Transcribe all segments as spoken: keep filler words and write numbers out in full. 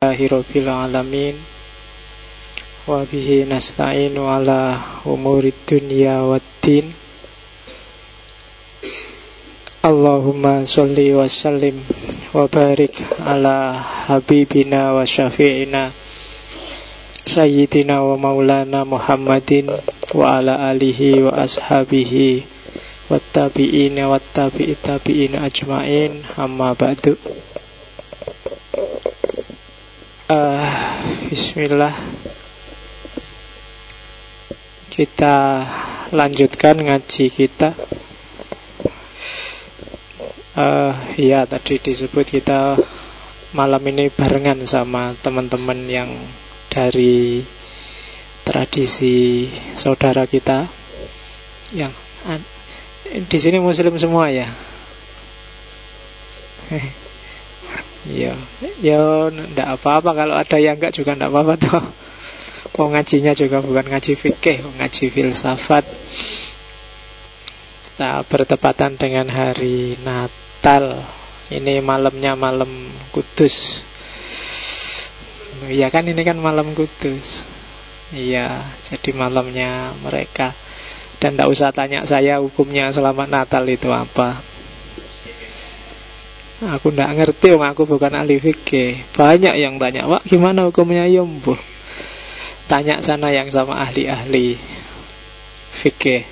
Rabbil alamin wa bihi nasta'inu ala umurid dunya waddin. Allahumma sholli wa sallim wa barik ala habibina wa syafi'ina sayyidina wa maulana Muhammadin wa ala alihi wa ashabihi wa tabi'ina wa tabi'i tabi'ina ajma'in, amma ba'du. uh, Bismillah. Kita lanjutkan ngaji kita. Uh, ya tadi disebut kita malam ini barengan sama teman-teman yang dari tradisi saudara kita yang di sini muslim semua ya. Ya, ya ndak apa-apa kalau ada yang enggak juga ndak apa-apa toh. Oh, ngajinya juga bukan ngaji fikih, ngaji filsafat. Kita bertepatan dengan hari Natal. Ini malamnya malam Kudus. Iya kan, ini kan malam Kudus. Iya, jadi malamnya mereka. Dan tidak usah tanya saya hukumnya selamat Natal itu apa. Aku tidak ngerti, aku bukan ahli fikih. Banyak yang tanya, Wak gimana hukumnya yombo? Tanya sana yang sama ahli-ahli fikih.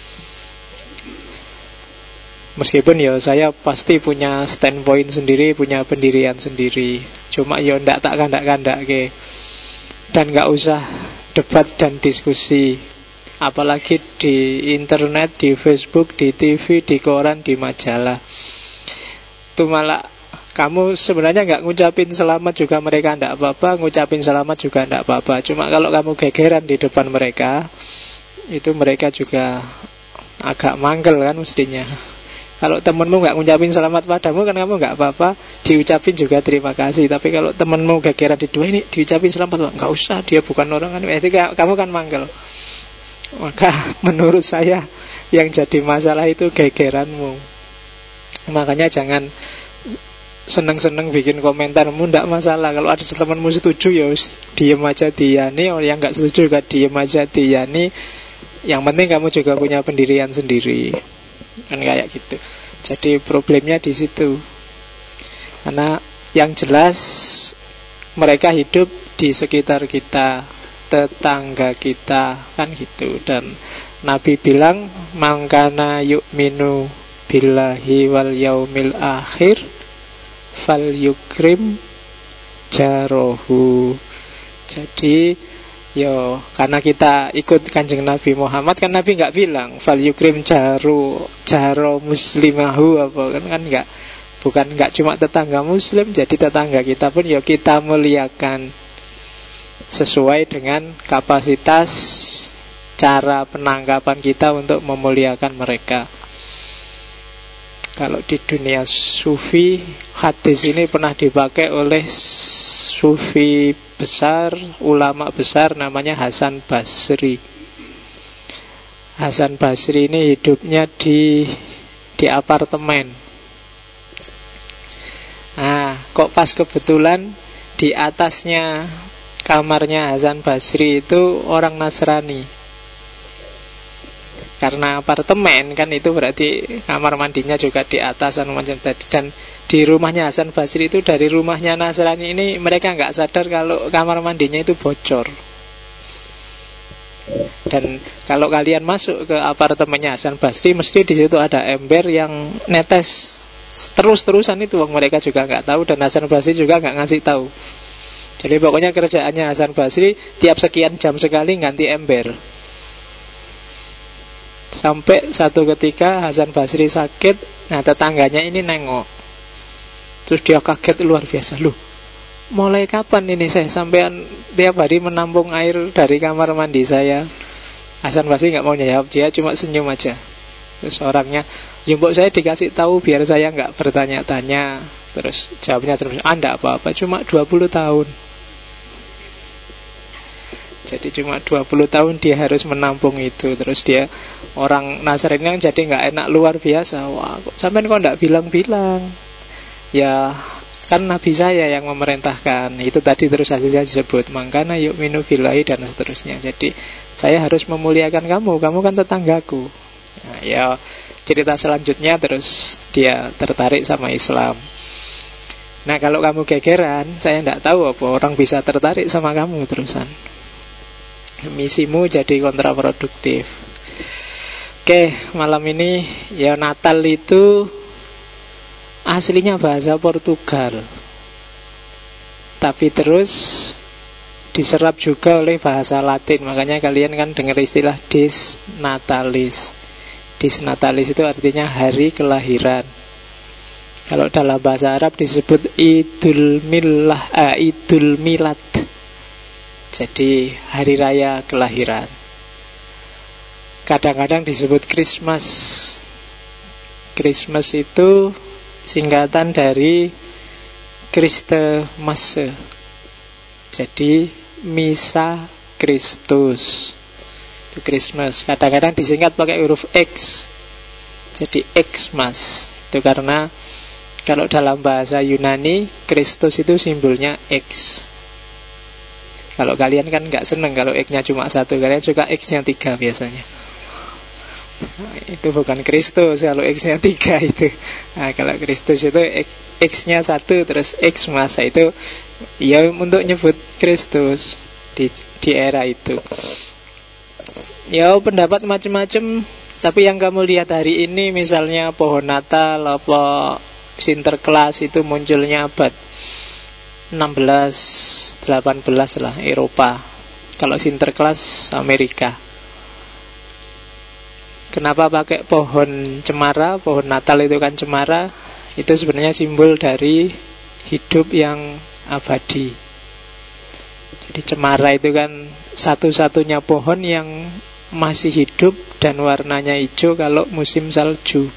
Meskipun ya saya pasti punya standpoint sendiri, punya pendirian sendiri. Cuma ya ndak tak kandak-kandak ke. Dan gak usah debat dan diskusi. Apalagi di internet, di Facebook, di T V, di koran, di majalah. Itu malah kamu sebenarnya gak ngucapin selamat juga mereka ndak apa-apa, ngucapin selamat juga ndak apa-apa. Cuma kalau kamu gegeran di depan mereka, itu mereka juga agak manggel kan mestinya. Kalau temenmu gak ngucapin selamat padamu kan kamu gak apa-apa, diucapin juga terima kasih. Tapi kalau temenmu gegeran di dua ini diucapin selamat, gak usah, dia bukan orang kan, itu kamu kan manggel. Maka menurut saya yang jadi masalah itu gegeranmu. Makanya jangan seneng-seneng bikin komentarmu, ndak masalah. Kalau ada temanmu setuju ya diem aja diyani, orang yang nggak setuju juga diem aja diyani. Yang penting kamu juga punya pendirian sendiri, kan kayak gitu. Jadi problemnya di situ. Karena yang jelas mereka hidup di sekitar kita, tetangga kita, kan gitu. Dan Nabi bilang, mangkana yu'minu billahi wal yaumil akhir fal yukrim jarohu. Jadi yo karena kita ikut kanjeng Nabi Muhammad, kan Nabi nggak bilang fal yukrim jaru jaro muslimahu apa kan, kan nggak, bukan nggak cuma tetangga muslim, jadi tetangga kita pun yo kita muliakan sesuai dengan kapasitas cara penangkapan kita untuk memuliakan mereka. Kalau di dunia sufi, hadis ini pernah dipakai oleh sufi besar, ulama besar namanya Hasan Basri. Hasan Basri ini hidupnya di di apartemen. Nah, kok pas kebetulan di atasnya kamarnya Hasan Basri itu orang Nasrani. Karena apartemen kan itu berarti kamar mandinya juga di atas dan di rumahnya Hasan Basri itu, dari rumahnya Nasrani ini mereka nggak sadar kalau kamar mandinya itu bocor. Dan kalau kalian masuk ke apartemennya Hasan Basri, mesti di situ ada ember yang netes terus-terusan itu, mereka juga nggak tahu dan Hasan Basri juga nggak ngasih tahu. Jadi pokoknya kerjaannya Hasan Basri tiap sekian jam sekali ganti ember. Sampai satu ketika Hasan Basri sakit. Nah tetangganya ini nengok, terus dia kaget luar biasa. Loh, mulai kapan ini saya sampean tiap hari menampung air dari kamar mandi saya? Hasan Basri gak mau jawab, dia cuma senyum aja. Terus orangnya, ya mbok saya dikasih tahu biar saya gak bertanya-tanya. Terus jawabnya, ah enggak apa-apa, cuma dua puluh tahun. Jadi cuma dua puluh tahun dia harus menampung itu. Terus dia orang Nasrani yang jadi gak enak luar biasa. Wah, kok sampean kok gak bilang-bilang? Ya Kan Nabi saya yang memerintahkan. Itu tadi terus saja disebut mangkana yu'minu billahi dan seterusnya. Jadi saya harus memuliakan kamu, kamu kan tetanggaku. Nah, ya cerita selanjutnya terus dia tertarik sama Islam. Nah kalau kamu gegeran, saya tidak tahu apa orang bisa tertarik sama kamu terusan. Misimu jadi kontraproduktif. Oke, malam ini ya Natal itu aslinya bahasa Portugal, tapi terus diserap juga oleh bahasa Latin. Makanya kalian kan dengar istilah Dies Natalis. Dies Natalis itu artinya hari kelahiran. Kalau dalam bahasa Arab disebut Idul Milah, eh, Idul Milad. Jadi hari raya kelahiran. Kadang-kadang disebut Christmas. Christmas itu singkatan dari Christe Masse. Jadi Misa Kristus. Itu Christmas. Kadang-kadang disingkat pakai huruf X. Jadi Xmas. Itu karena kalau dalam bahasa Yunani Kristus itu simbolnya X. Kalau kalian kan nggak seneng kalau X-nya cuma satu, kalian suka X-nya tiga biasanya. Nah, itu bukan Kristus kalau X-nya tiga itu. Nah, kalau Kristus itu X-nya satu terus X masa itu ya untuk nyebut Kristus di, di era itu. Ya pendapat macam-macam. Tapi yang kamu lihat hari ini misalnya pohon Natal apa Sinterklas itu munculnya abad enam belas, delapan belas lah Eropa. Kalau Sinterklas Amerika. Kenapa pakai pohon cemara? Pohon Natal itu kan cemara. Itu sebenarnya simbol dari hidup yang abadi. Jadi cemara itu kan satu-satunya pohon yang masih hidup dan warnanya hijau kalau musim salju.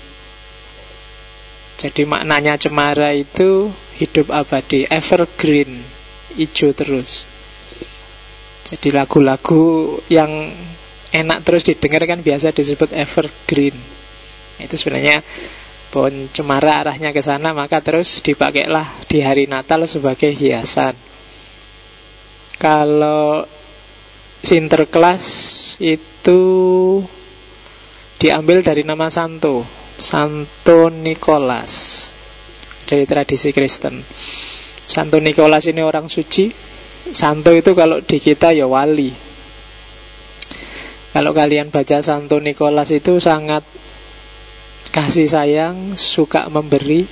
Jadi maknanya cemara itu hidup abadi, evergreen, hijau terus. Jadi lagu-lagu yang enak terus didengar kan biasa disebut evergreen. Itu sebenarnya pohon cemara arahnya ke sana, maka terus dipakailah di hari Natal sebagai hiasan. Kalau Sinterklas itu diambil dari nama Santo, Santo Nicholas, dari tradisi Kristen. Santo Nicholas ini orang suci. Santo itu kalau di kita ya wali. Kalau kalian baca Santo Nicholas itu sangat kasih sayang, suka memberi.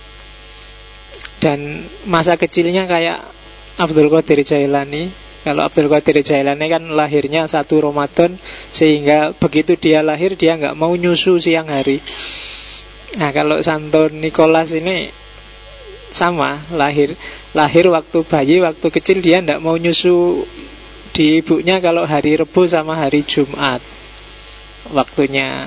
Dan masa kecilnya kayak Abdul Qadir Jailani. Kalau Abdul Qadir Jailani kan lahirnya satu Ramadan, sehingga begitu dia lahir dia nggak mau nyusu siang hari. Nah kalau Santo Nicholas ini sama, lahir lahir waktu bayi, waktu kecil dia nggak mau nyusu di ibunya kalau hari Rebo sama hari Jumat. Waktunya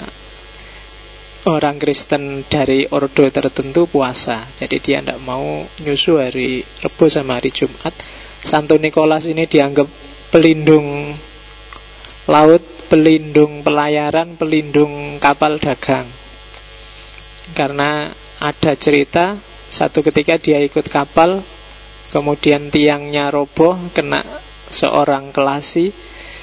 orang Kristen dari ordo tertentu puasa. Jadi dia tidak mau nyusu hari Rebo sama hari Jumat. Santo Nicholas ini dianggap pelindung laut, pelindung pelayaran, pelindung kapal dagang. Karena ada cerita satu ketika dia ikut kapal, kemudian tiangnya roboh kena seorang kelasi.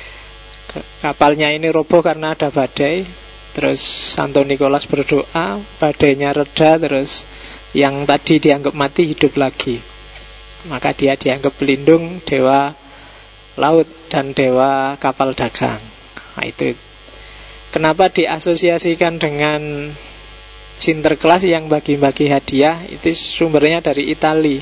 Kapalnya ini roboh karena ada badai. Terus Santo Nicholas berdoa, badainya reda, terus yang tadi dianggap mati hidup lagi. Maka dia dianggap pelindung dewa laut dan dewa kapal dagang. Nah itu kenapa diasosiasikan dengan Sinterklas yang bagi-bagi hadiah. Itu sumbernya dari Itali.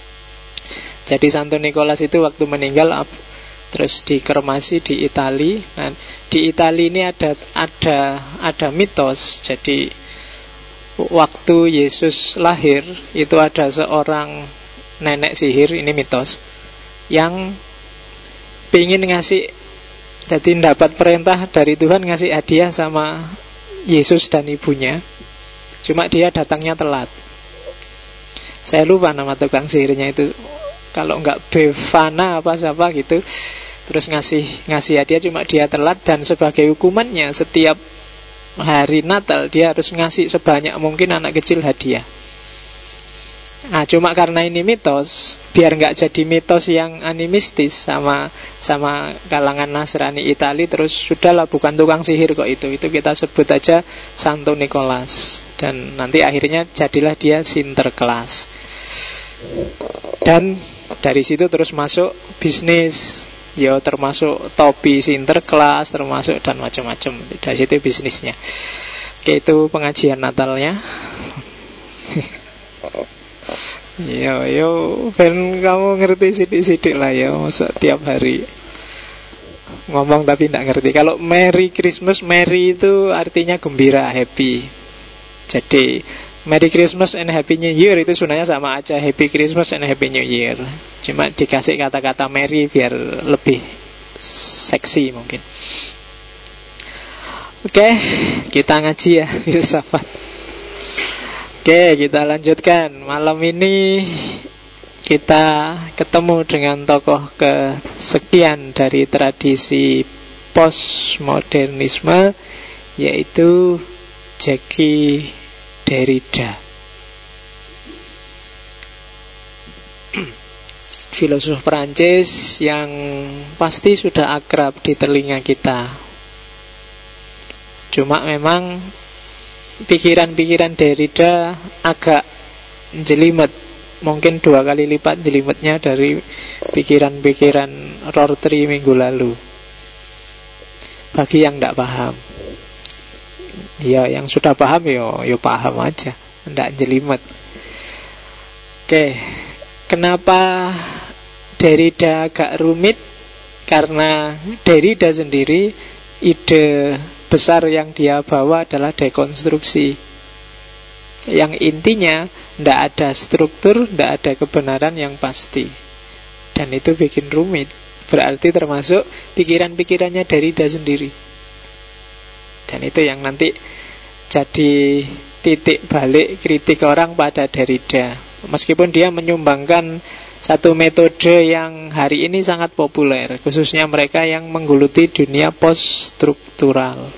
Jadi Santo Nicholas itu waktu meninggal terus dikremasi di Itali. Nah, di Itali ini ada ada ada mitos. Jadi waktu Yesus lahir itu ada seorang nenek sihir, ini mitos, yang pingin ngasih, jadi dapat perintah dari Tuhan ngasih hadiah sama Yesus dan ibunya. Cuma dia datangnya telat. Saya lupa nama tukang sihirnya itu. Kalau enggak Befana apa siapa gitu. Terus ngasih ngasih hadiah, cuma dia telat. Dan sebagai hukumannya setiap hari Natal dia harus ngasih sebanyak mungkin anak kecil hadiah. Nah, cuma karena ini mitos, biar nggak jadi mitos yang animistis sama sama kalangan Nasrani Itali, terus sudahlah bukan tukang sihir kok itu, itu kita sebut aja Santo Nicholas, dan nanti akhirnya jadilah dia Sinterklaas. Dan dari situ terus masuk bisnis, ya termasuk topi Sinterklaas, termasuk dan macam-macam. Dari situ bisnisnya. Oke, itu pengajian Natalnya. Yo yo, ben kamu ngerti sidik-sidik lah ya, masa tiap hari ngomong tapi tidak ngerti. Kalau Merry Christmas, Merry itu artinya gembira, happy. Jadi Merry Christmas and Happy New Year itu sebenarnya sama aja, Happy Christmas and Happy New Year. Cuma dikasih kata-kata Merry biar lebih seksi mungkin. Oke, kita ngaji ya, filsafat. Oke, kita lanjutkan. Malam ini kita ketemu dengan tokoh kesekian dari tradisi postmodernisme, yaitu Jacques Derrida. Filosof Perancis yang pasti sudah akrab di telinga kita. Cuma memang pikiran-pikiran Derrida agak jelimet, mungkin dua kali lipat jelimetnya dari pikiran-pikiran Rorty minggu lalu. Bagi yang tidak paham, ya yang sudah paham yo, yo paham aja, tidak jelimet. Oke, kenapa Derrida agak rumit? Karena Derrida sendiri, ide besar yang dia bawa adalah dekonstruksi, yang intinya tidak ada struktur, tidak ada kebenaran yang pasti. Dan itu bikin rumit. Berarti termasuk pikiran-pikirannya Derrida sendiri. Dan itu yang nanti jadi titik balik kritik orang pada Derrida. Meskipun dia menyumbangkan satu metode yang hari ini sangat populer, khususnya mereka yang menggeluti dunia post-struktural.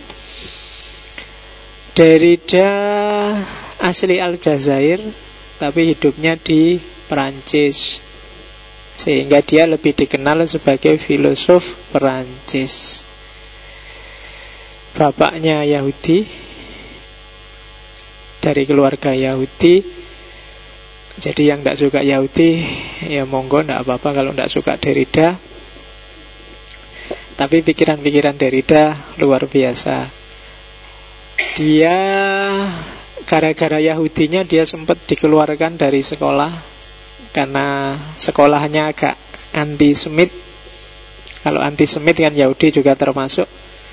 Derrida asli Aljazair, tapi hidupnya di Perancis, sehingga dia lebih dikenal sebagai filosof Perancis. Bapaknya Yahudi, dari keluarga Yahudi. Jadi yang tidak suka Yahudi, ya monggo, tidak apa-apa kalau tidak suka Derrida. Tapi pikiran-pikiran Derrida luar biasa. Dia gara-gara Yahudinya dia sempat dikeluarkan dari sekolah, karena sekolahnya agak antisemit. Kalau antisemit kan Yahudi juga termasuk.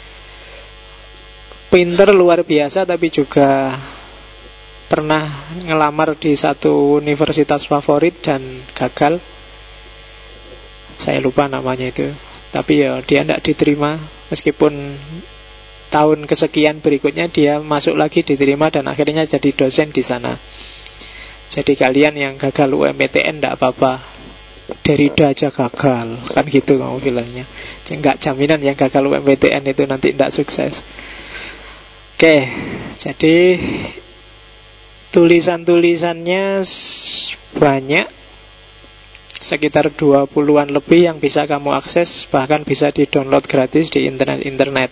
Pinter luar biasa, tapi juga pernah ngelamar di satu universitas favorit dan gagal. Saya lupa namanya itu. Tapi ya dia tidak diterima. Meskipun tahun kesekian berikutnya dia masuk lagi, diterima, dan akhirnya jadi dosen di sana. Jadi kalian yang gagal U M P T N tidak apa-apa, Derrida aja gagal, kan gitu kamu bilangnya. Enggak jaminan yang gagal U M P T N itu nanti tidak sukses. Oke, jadi tulisan-tulisannya banyak, sekitar dua puluhan lebih yang bisa kamu akses, bahkan bisa di-download gratis di internet-internet.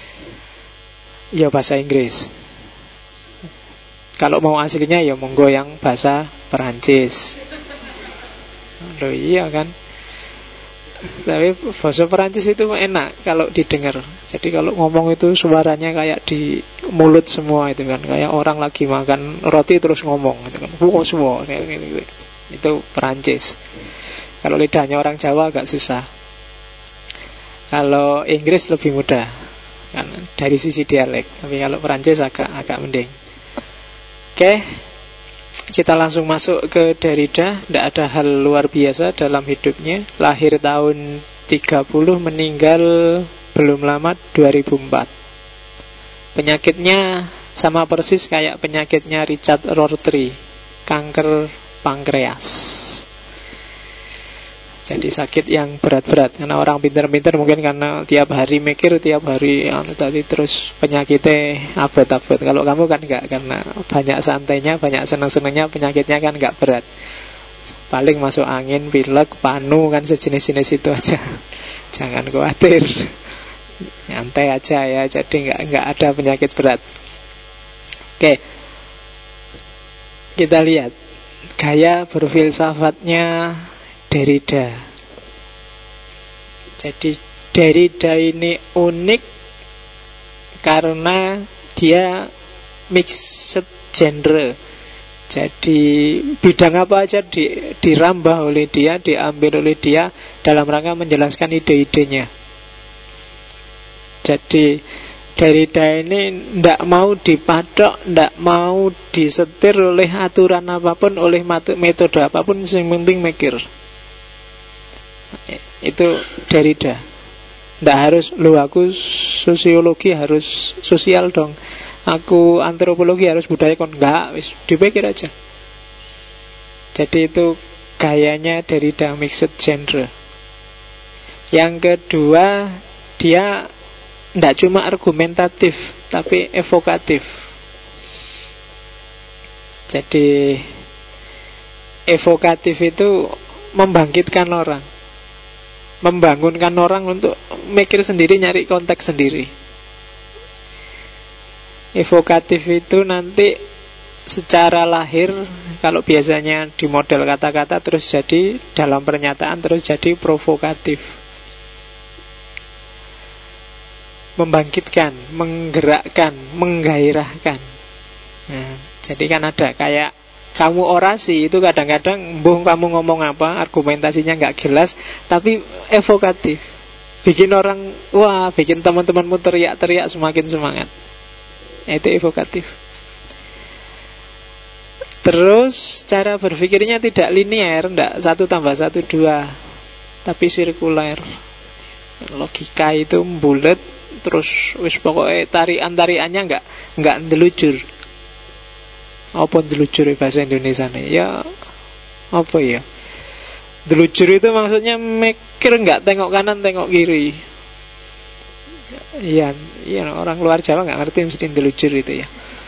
Ya bahasa Inggris. Kalau mau aslinya ya monggo yang bahasa Perancis. Loh iya kan. Tapi bahasa Perancis itu enak kalau didengar. Jadi kalau ngomong itu suaranya kayak di mulut semua itu kan, kayak orang lagi makan roti terus ngomong gitu kan. Wow, semua gitu. Itu Perancis. Kalau lidahnya orang Jawa agak susah. Kalau Inggris lebih mudah kan, dari sisi dialek. Tapi kalau Perancis agak agak mending. Oke, kita langsung masuk ke Derrida. Tidak ada hal luar biasa dalam hidupnya. Lahir tahun tiga puluh, meninggal belum lama dua ribu empat. Penyakitnya sama persis kayak penyakitnya Richard Rorty, kanker pankreas. Jadi sakit yang berat-berat. Karena orang pintar-pintar mungkin karena tiap hari mikir, tiap hari anu tadi, terus penyakitnya abot-abot. Kalau kamu kan enggak, karena banyak santainya, banyak senang-senangnya, penyakitnya kan enggak berat. Paling masuk angin, pilek, panu, kan sejenis-jenis itu aja. Jangan khawatir, nyantai aja ya. Jadi enggak enggak ada penyakit berat. Oke, kita lihat gaya berfilsafatnya Derrida. Jadi Derrida ini unik karena dia mixed genre. Jadi bidang apa aja di, dirambah oleh dia, diambil oleh dia dalam rangka menjelaskan ide-idenya. Jadi Derrida ini tidak mau dipatok, tidak mau disetir oleh aturan apapun, oleh metode apapun, yang penting mikir. Itu Derrida. Tidak harus, lu aku sosiologi harus sosial dong, aku antropologi harus budaya, kon enggak, wis dipikir aja. Jadi itu gayanya Derrida, mixed genre. Yang kedua, dia tidak cuma argumentatif, tapi evokatif. Jadi evokatif itu membangkitkan orang, membangunkan orang untuk mikir sendiri, nyari konteks sendiri. Evokatif itu nanti secara lahir, kalau biasanya di model kata-kata, terus jadi dalam pernyataan, terus jadi provokatif. Membangkitkan, menggerakkan, menggairahkan. Nah, jadi kan ada kayak kamu orasi itu kadang-kadang mbuh kamu ngomong apa, argumentasinya nggak jelas, tapi evokatif, bikin orang wah, bikin teman-temanmu teriak-teriak semakin semangat. Itu evokatif. Terus cara berpikirnya tidak linear, tidak satu tambah satu dua, tapi sirkuler. Logika itu bulat, terus wis pokoknya tarian-tariannya nggak nggak ndelujur. Apa ndelujur bahasa Indonesia nih? Ya apa ya? Ndelujur itu maksudnya mikir nggak tengok kanan tengok kiri. Iya, iya, orang luar Jawa nggak ngerti mesti ndelujur itu ya.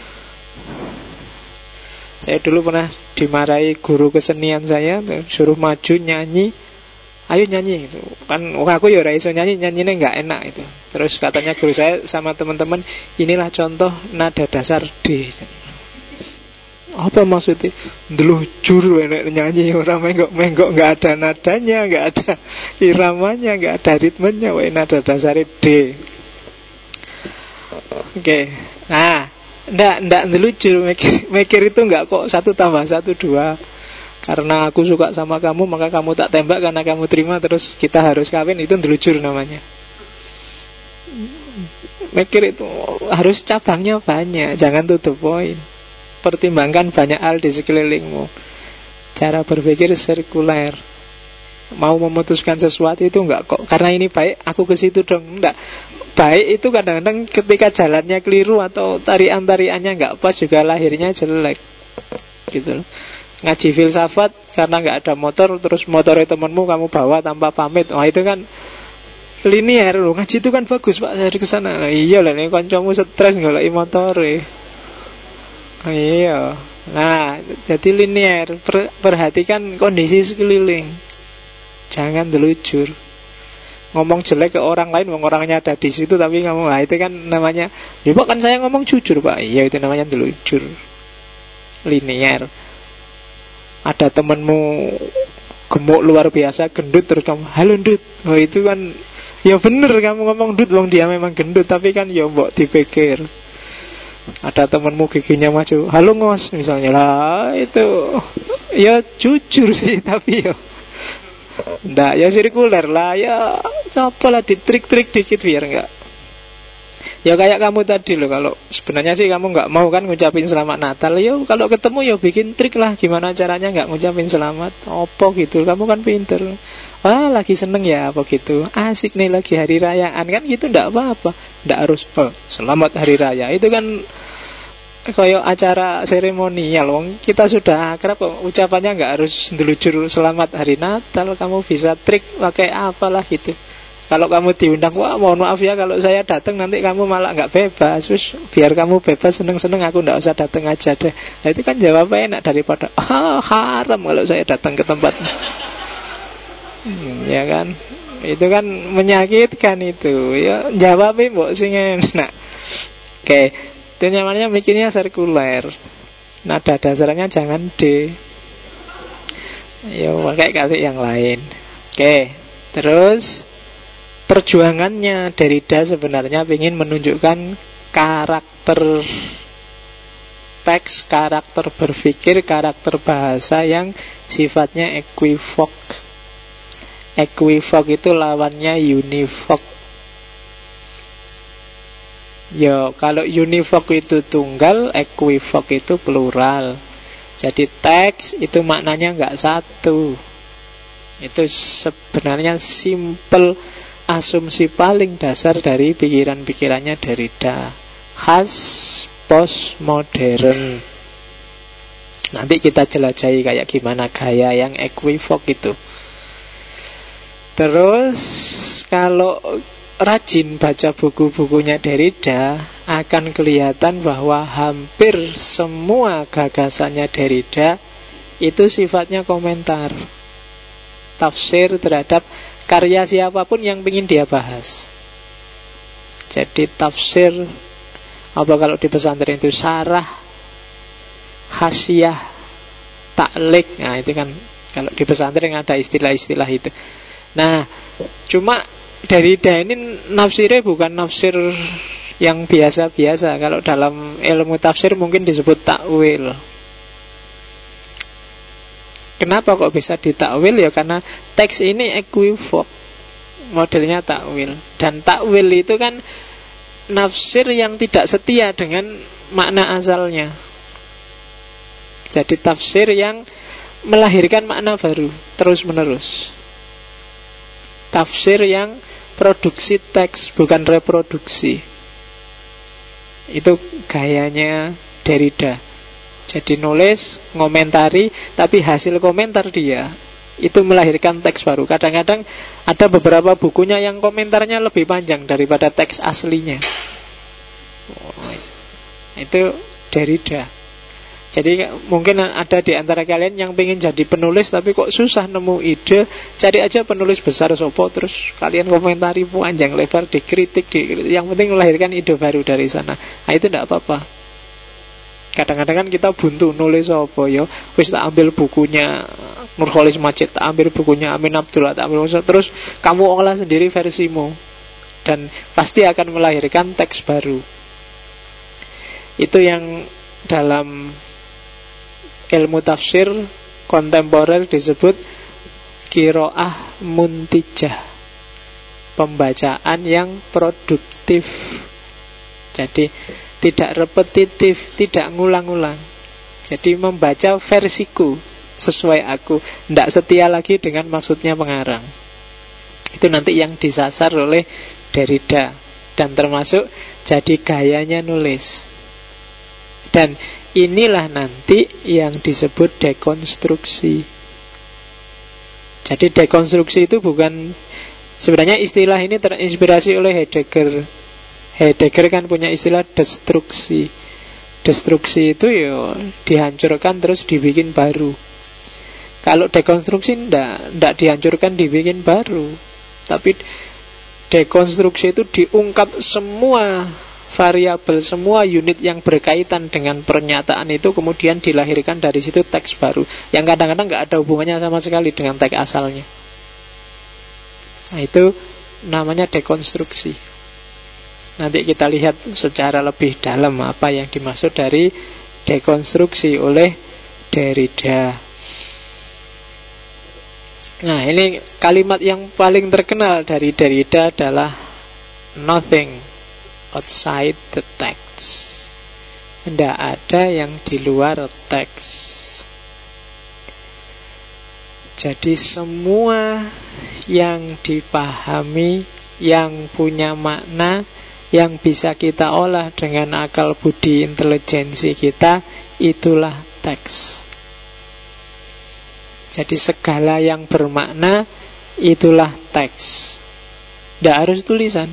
Saya dulu pernah dimarahi guru kesenian saya, suruh maju nyanyi, ayo nyanyi gitu. Kan aku ya ora iso nyanyi, nyanyine nggak enak itu. Terus katanya guru saya sama teman-teman, inilah contoh nada dasar D. Apa maksudnya? Ndelujur enak nyanyi, orang menggok-menggok, nggak ada nadanya, nggak ada iramanya, nggak ada ritmenya, wae nada dasar D. Oke, okay. Nah, ndak ndak ndelujur, mikir, mikir itu nggak kok satu tambah satu dua. Karena aku suka sama kamu, maka kamu tak tembak karena kamu terima, terus kita harus kawin, itu ndelujur namanya. Mikir itu harus cabangnya banyak, jangan tutup poin. Pertimbangkan banyak hal di sekelilingmu. Cara berpikir sirkuler. Mau memutuskan sesuatu itu enggak kok karena ini baik, aku ke situ dong. Enggak. Baik itu kadang-kadang ketika jalannya keliru atau tarian-tariannya enggak pas, juga lahirnya jelek. Gitu loh. Ngaji filsafat karena enggak ada motor, terus motornya temanmu kamu bawa tanpa pamit. Wah, itu kan linear loh. Ngaji itu kan bagus, Pak, saya ke sana. Nah, iya lah, nek kancamu stres goleki motore. Iya. Nah, jadi linear. Per, perhatikan kondisi sekeliling. Jangan delujur. Ngomong jelek ke orang lain, wong orangnya ada di situ, tapi kamu, nah itu kan namanya, ya Pak, kan saya ngomong jujur Pak. Iya, itu namanya delujur. Linear. Ada temenmu gemuk luar biasa, gendut, terus kamu, halo ndut. Oh itu kan, ya bener kamu ngomong ndut, wong dia memang gendut, tapi kan ya mbok dipikir. Ada temanmu giginya maju, halo ngos misalnya, lah itu ya jujur sih, tapi ya ndak, ya sirkuler lah, ya cobalah ditrik-trik dikit biar enggak. Ya kayak kamu tadi loh, kalau sebenarnya sih kamu nggak mau kan ngucapin selamat Natal, ya kalau ketemu ya bikin trik lah, gimana caranya nggak ngucapin selamat, opo gitu, kamu kan pinter. Wah lagi seneng ya apa gitu, asik nih lagi hari rayaan kan gitu, ndak apa-apa, ndak harus oh, selamat hari raya, itu kan Kayak acara seremonial, wong kita sudah akrab kok. Ucapannya nggak harus ndelujur selamat hari Natal, kamu bisa trik pakai apalah gitu. Kalau kamu diundang, wah mohon maaf ya kalau saya datang nanti kamu malah nggak bebas. Terus biar kamu bebas seneng-seneng, aku nggak usah datang aja deh. Nah itu kan jawabnya enak daripada ah haram kalau saya datang ke tempatnya. Hmm, ya kan, itu kan menyakitkan itu. Ya jawabnya mbok sing enak. Oke, itu nyamannya mikirnya sirkuler. Nada dasarnya jangan D. Ya pakai kata yang lain. Oke, terus perjuangannya Derrida sebenarnya ingin menunjukkan karakter teks, karakter berpikir, karakter bahasa yang sifatnya equivok. Equivok itu lawannya univok. Ya, kalau univok itu tunggal, equivok itu plural. Jadi teks itu maknanya nggak satu. Itu sebenarnya simple asumsi paling dasar dari pikiran-pikirannya Derrida. Khas postmodern. Nanti kita jelajahi kayak gimana gaya yang equivok itu. Terus kalau rajin baca buku-bukunya Derrida akan kelihatan bahwa hampir semua gagasannya Derrida itu sifatnya komentar, tafsir terhadap karya siapapun yang ingin dia bahas. Jadi tafsir, apa kalau di pesantren itu sarah, hasyiah, taklik. Nah itu kan kalau di pesantren ada istilah-istilah itu. Nah cuma Derrida ini nafsirnya bukan nafsir yang biasa-biasa. Kalau dalam ilmu tafsir mungkin disebut takwil. Kenapa kok bisa ditakwil? Ya karena teks ini equivok, modelnya takwil. Dan takwil itu kan nafsir yang tidak setia dengan makna asalnya. Jadi tafsir yang melahirkan makna baru terus-menerus. Tafsir yang produksi teks, bukan reproduksi. Itu gayanya Derrida. Jadi nulis, ngomentari, tapi hasil komentar dia itu melahirkan teks baru. Kadang-kadang ada beberapa bukunya yang komentarnya lebih panjang daripada teks aslinya. Oh, itu Derrida. Jadi mungkin ada di antara kalian yang pengen jadi penulis tapi kok susah nemu ide, cari aja penulis besar sopo, terus kalian komentari panjang lebar, dikritik, di, yang penting melahirkan ide baru dari sana. Nah itu tidak apa-apa. Kadang-kadang kan kita buntu nulis sopo yo, wis tak ambil bukunya Nurholis Majid, tak ambil bukunya Amin Abdullah, tak ambil, terus kamu olah sendiri versimu, dan pasti akan melahirkan teks baru. Itu yang dalam ilmu tafsir kontemporer disebut qiraah muntijah, pembacaan yang produktif. Jadi tidak repetitif, tidak ngulang-ulang. Jadi membaca versiku, sesuai aku, tidak setia lagi dengan maksudnya pengarang. Itu nanti yang disasar oleh Derrida, dan termasuk jadi gayanya nulis. Dan inilah nanti yang disebut dekonstruksi. Jadi dekonstruksi itu bukan, sebenarnya istilah ini terinspirasi oleh Heidegger. Heidegger kan punya istilah destruksi. Destruksi itu ya dihancurkan terus dibikin baru. Kalau dekonstruksi ndak, ndak dihancurkan dibikin baru. Tapi dekonstruksi itu diungkap semua variabel, semua unit yang berkaitan dengan pernyataan itu, kemudian dilahirkan dari situ teks baru yang kadang-kadang nggak ada hubungannya sama sekali dengan teks asalnya. Nah itu namanya dekonstruksi. Nanti kita lihat secara lebih dalam apa yang dimaksud dari dekonstruksi oleh Derrida. Nah ini kalimat yang paling terkenal dari Derrida adalah nothing outside the text. Tidak ada yang di luar teks. Jadi semua yang dipahami, yang punya makna, yang bisa kita olah dengan akal budi intelijensi kita, itulah teks. Jadi segala yang bermakna itulah teks. Tidak harus tulisan.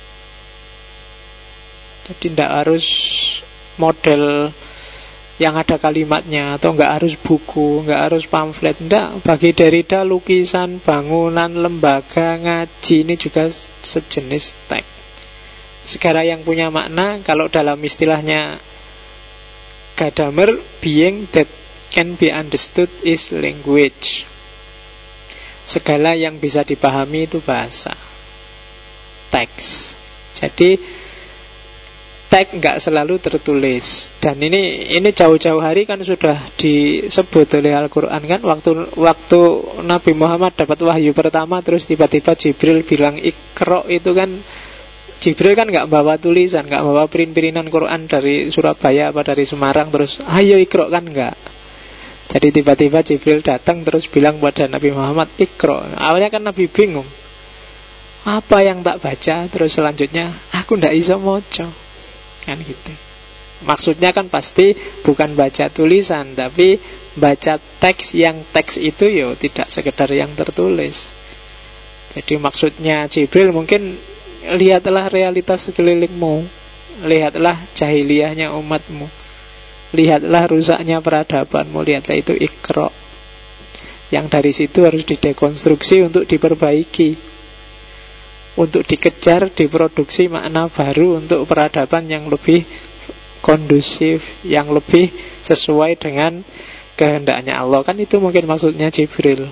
Jadi tidak harus model yang ada kalimatnya, atau nggak harus buku, nggak harus pamflet. Nggak. Bagi Derrida, lukisan, bangunan, lembaga, ngaji ini juga sejenis teks. Segala yang punya makna, kalau dalam istilahnya Gadamer, being that can be understood is language. Segala yang bisa dipahami itu bahasa, teks. Jadi teks nggak selalu tertulis. Dan ini ini jauh-jauh hari kan sudah disebut oleh Al-Quran kan. Waktu waktu Nabi Muhammad dapat wahyu pertama, terus tiba-tiba Jibril bilang Iqra, itu kan Jibril kan nggak bawa tulisan, nggak bawa print-printan Quran dari Surabaya apa dari Semarang terus ayo Iqra, kan nggak. Jadi tiba-tiba Jibril datang terus bilang pada Nabi Muhammad Iqra. Awalnya kan Nabi bingung, apa yang tak baca? Terus selanjutnya aku ndak iso moco, kan gitu. Maksudnya kan pasti bukan baca tulisan, tapi baca teks, yang teks itu yo tidak sekedar yang tertulis. Jadi maksudnya Jibril mungkin, lihatlah realitas sekelilingmu, lihatlah jahiliyahnya umatmu, lihatlah rusaknya peradabanmu, lihatlah itu Iqra. Yang dari situ harus didekonstruksi untuk diperbaiki, untuk dikejar, diproduksi makna baru untuk peradaban yang lebih kondusif, yang lebih sesuai dengan kehendaknya Allah. Kan itu mungkin maksudnya Jibril.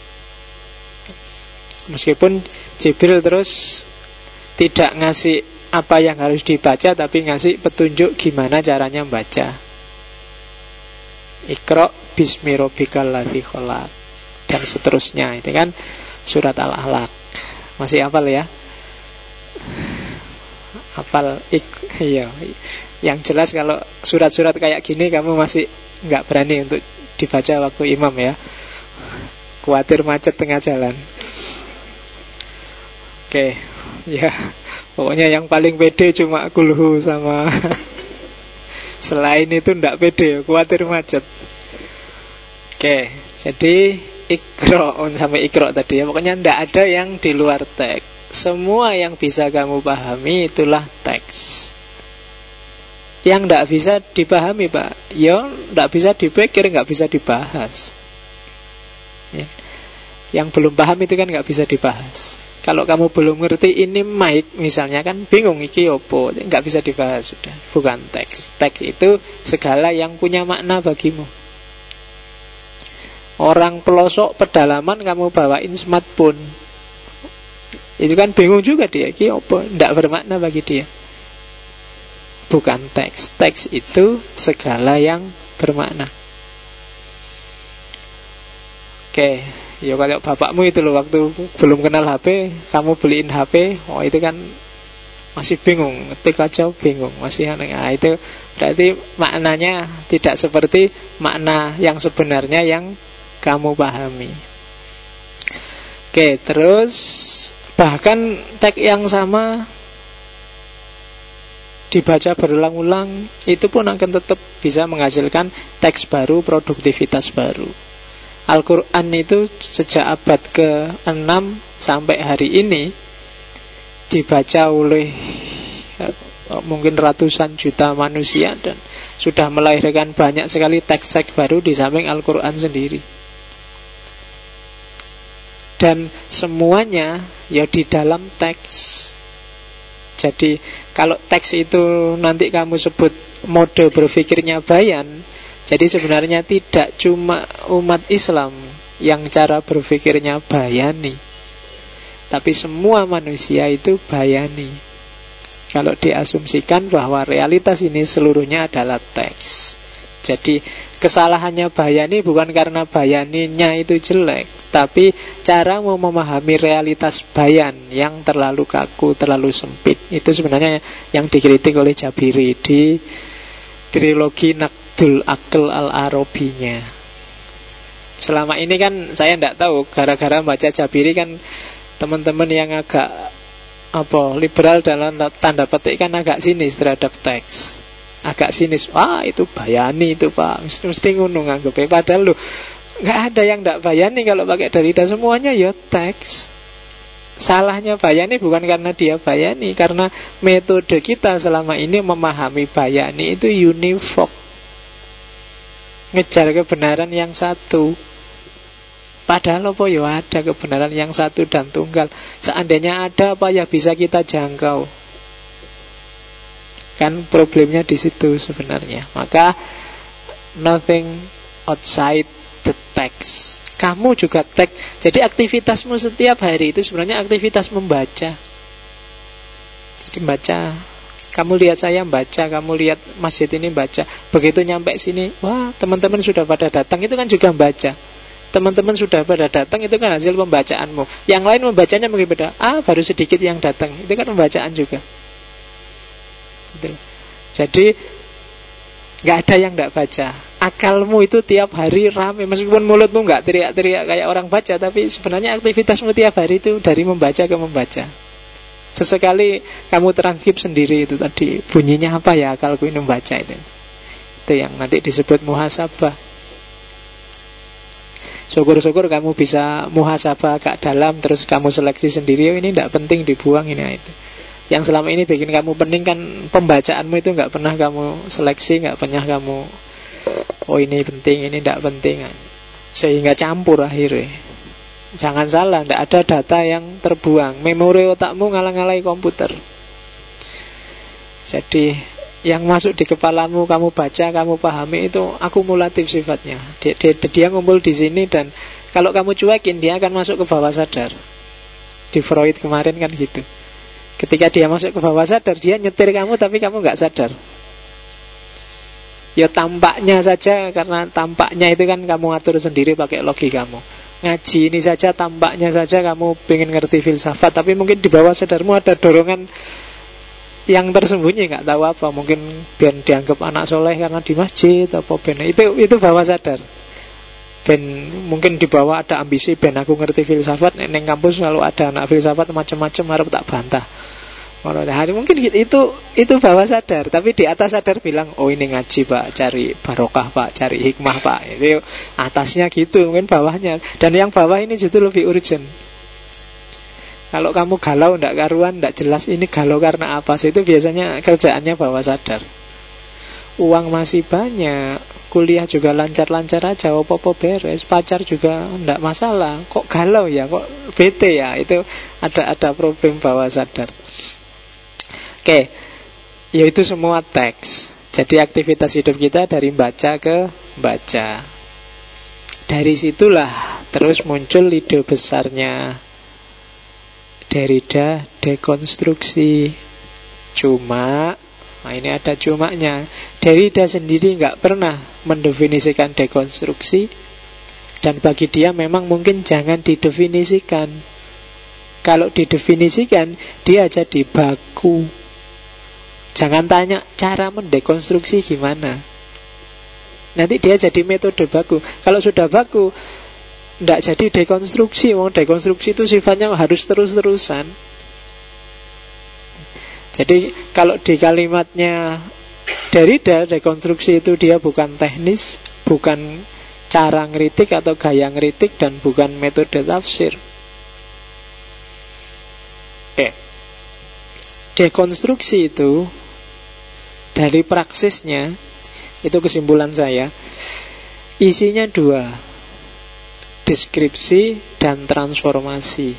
Meskipun Jibril terus tidak ngasih apa yang harus dibaca, tapi ngasih petunjuk gimana caranya membaca. Iqra bismi rabbikal ladzi khalaq, dan seterusnya. Itu kan surat Al-Alaq. Masih hafal ya? Hafal ik, iya. Yang jelas kalau surat-surat kayak gini kamu masih nggak berani untuk dibaca waktu imam ya. Khawatir macet tengah jalan. Oke, ya. Pokoknya yang paling pede cuma kulhu sama selain itu ndak pede, khawatir macet. Oke, jadi Iqra sampai Iqra tadi ya. Pokoknya ndak ada yang di luar teks. Semua yang bisa kamu pahami itulah teks. Yang ndak bisa dipahami, Pak, ya ndak bisa dipikir, nggak bisa dibahas ya. Yang belum paham itu kan nggak bisa dibahas. Kalau kamu belum ngerti ini mic misalnya, kan bingung iki opo, nggak bisa dibahas, sudah, bukan teks. Teks itu segala yang punya makna bagimu. Orang pelosok pedalaman kamu bawain smartphone, itu kan bingung juga dia, iki opo, nggak bermakna bagi dia. Bukan teks. Teks itu segala yang bermakna. Oke, ya kalau bapakmu itu loh, waktu belum kenal H P, kamu beliin H P, oh itu kan masih bingung, ngetik aja bingung, masih aneh. Nah, itu berarti maknanya tidak seperti makna yang sebenarnya yang kamu pahami. Oke, terus bahkan teks yang sama dibaca berulang-ulang, itu pun akan tetap bisa menghasilkan teks baru, produktivitas baru. Al-Quran itu sejak abad ke enam sampai hari ini dibaca oleh mungkin ratusan juta manusia, dan sudah melahirkan banyak sekali teks-teks baru di samping Al-Quran sendiri. Dan semuanya ya di dalam teks. Jadi kalau teks itu nanti kamu sebut mode berpikirnya bayan, jadi sebenarnya tidak cuma umat Islam yang cara berpikirnya bayani, tapi semua manusia itu bayani. Kalau diasumsikan bahwa realitas ini seluruhnya adalah teks. Jadi kesalahannya bayani bukan karena bayaninya itu jelek, tapi cara mau memahami realitas bayan yang terlalu kaku, terlalu sempit. Itu sebenarnya yang dikritik oleh Jabiri di trilogi Naqdul Aql Al-Arabinya. Selama ini kan saya tidak tahu, gara-gara baca Jabiri kan teman-teman yang agak apa liberal dalam tanda petik kan agak sinis terhadap teks, agak sinis. Wah itu bayani itu Pak, mesti, mesti ngono nganggep. Padahal lo nggak ada yang nggak bayani kalau pakai Derrida, semuanya ya teks. Salahnya bayani bukan karena dia bayani, karena metode kita selama ini memahami bayani itu univoc, ngejar kebenaran yang satu. Padahal apa ya ada kebenaran yang satu dan tunggal. Seandainya ada apa ya bisa kita jangkau. Kan problemnya di situ sebenarnya. Maka nothing outside the text. Kamu juga teks. Jadi aktivitasmu setiap hari itu sebenarnya aktivitas membaca. Jadi baca. Kamu lihat saya baca, kamu lihat masjid ini baca. Begitu nyampe sini, wah teman-teman sudah pada datang, itu kan juga baca. Teman-teman sudah pada datang, itu kan hasil pembacaanmu. Yang lain membacanya mungkin beda. Ah, baru sedikit yang datang. Itu kan pembacaan juga. Gitu. Jadi nggak ada yang nggak baca. Akalmu itu tiap hari ramai. Meskipun mulutmu nggak teriak-teriak kayak orang baca, tapi sebenarnya aktivitasmu tiap hari itu dari membaca ke membaca. Sesekali kamu transkrip sendiri itu tadi, bunyinya apa ya akalku ini membaca itu. Itu yang nanti disebut muhasabah. Syukur-syukur kamu bisa muhasabah agak dalam, terus kamu seleksi sendiri. Oh, ini tidak penting dibuang ini itu. Yang selama ini bikin kamu pening kan pembacaanmu itu nggak pernah kamu seleksi, nggak pernah kamu oh ini penting, ini tidak penting, sehingga campur akhirnya. Jangan salah, tidak ada data yang terbuang. Memori otakmu ngalah-ngalahi komputer. Jadi yang masuk di kepalamu, kamu baca, kamu pahami, itu akumulatif sifatnya. Dia, dia, dia ngumpul di sini, dan kalau kamu cuekin, dia akan masuk ke bawah sadar. Di Freud kemarin kan gitu. Ketika dia masuk ke bawah sadar, dia nyetir kamu, tapi kamu nggak sadar. Ya tampaknya saja, karena tampaknya itu kan kamu atur sendiri pakai logikamu. Ngaji ini saja, tampaknya saja kamu pengen ngerti filsafat, tapi mungkin di bawah sadarmu ada dorongan yang tersembunyi, nggak tahu apa, mungkin biar dianggap anak soleh karena di masjid apa ben itu itu bawah sadar. Ben mungkin di bawah ada ambisi ben aku ngerti filsafat, neng kampus selalu ada anak filsafat macam-macam harap tak bantah. Hari mungkin itu itu bawah sadar, tapi di atas sadar bilang oh ini ngaji Pak, cari barokah Pak, cari hikmah Pak. Itu atasnya gitu, mungkin bawahnya. Dan yang bawah ini justru lebih urgent. Kalau kamu galau, ndak karuan, ndak jelas ini galau karena apa sih, itu biasanya kerjaannya bawah sadar. Uang masih banyak, kuliah juga lancar-lancar aja, opo-opo beres, pacar juga ndak masalah, kok galau ya, kok bete ya, itu ada ada problem bawah sadar. Oke, yaitu semua teks. Jadi aktivitas hidup kita dari baca ke baca. Dari situlah terus muncul ide besarnya Derrida, dekonstruksi. Cuma, nah ini ada cumanya, Derrida sendiri nggak pernah mendefinisikan dekonstruksi, dan bagi dia memang mungkin jangan didefinisikan. Kalau didefinisikan, dia jadi baku. Jangan tanya cara mendekonstruksi gimana, nanti dia jadi metode baku. Kalau sudah baku, nggak jadi dekonstruksi. Mau dekonstruksi itu sifatnya harus terus-terusan. Jadi kalau di kalimatnya Derrida, dekonstruksi itu dia bukan teknis, bukan cara ngeritik atau gaya ngeritik, dan bukan metode tafsir. Oke. Dekonstruksi itu dari praksisnya, itu kesimpulan saya, isinya dua, deskripsi dan transformasi.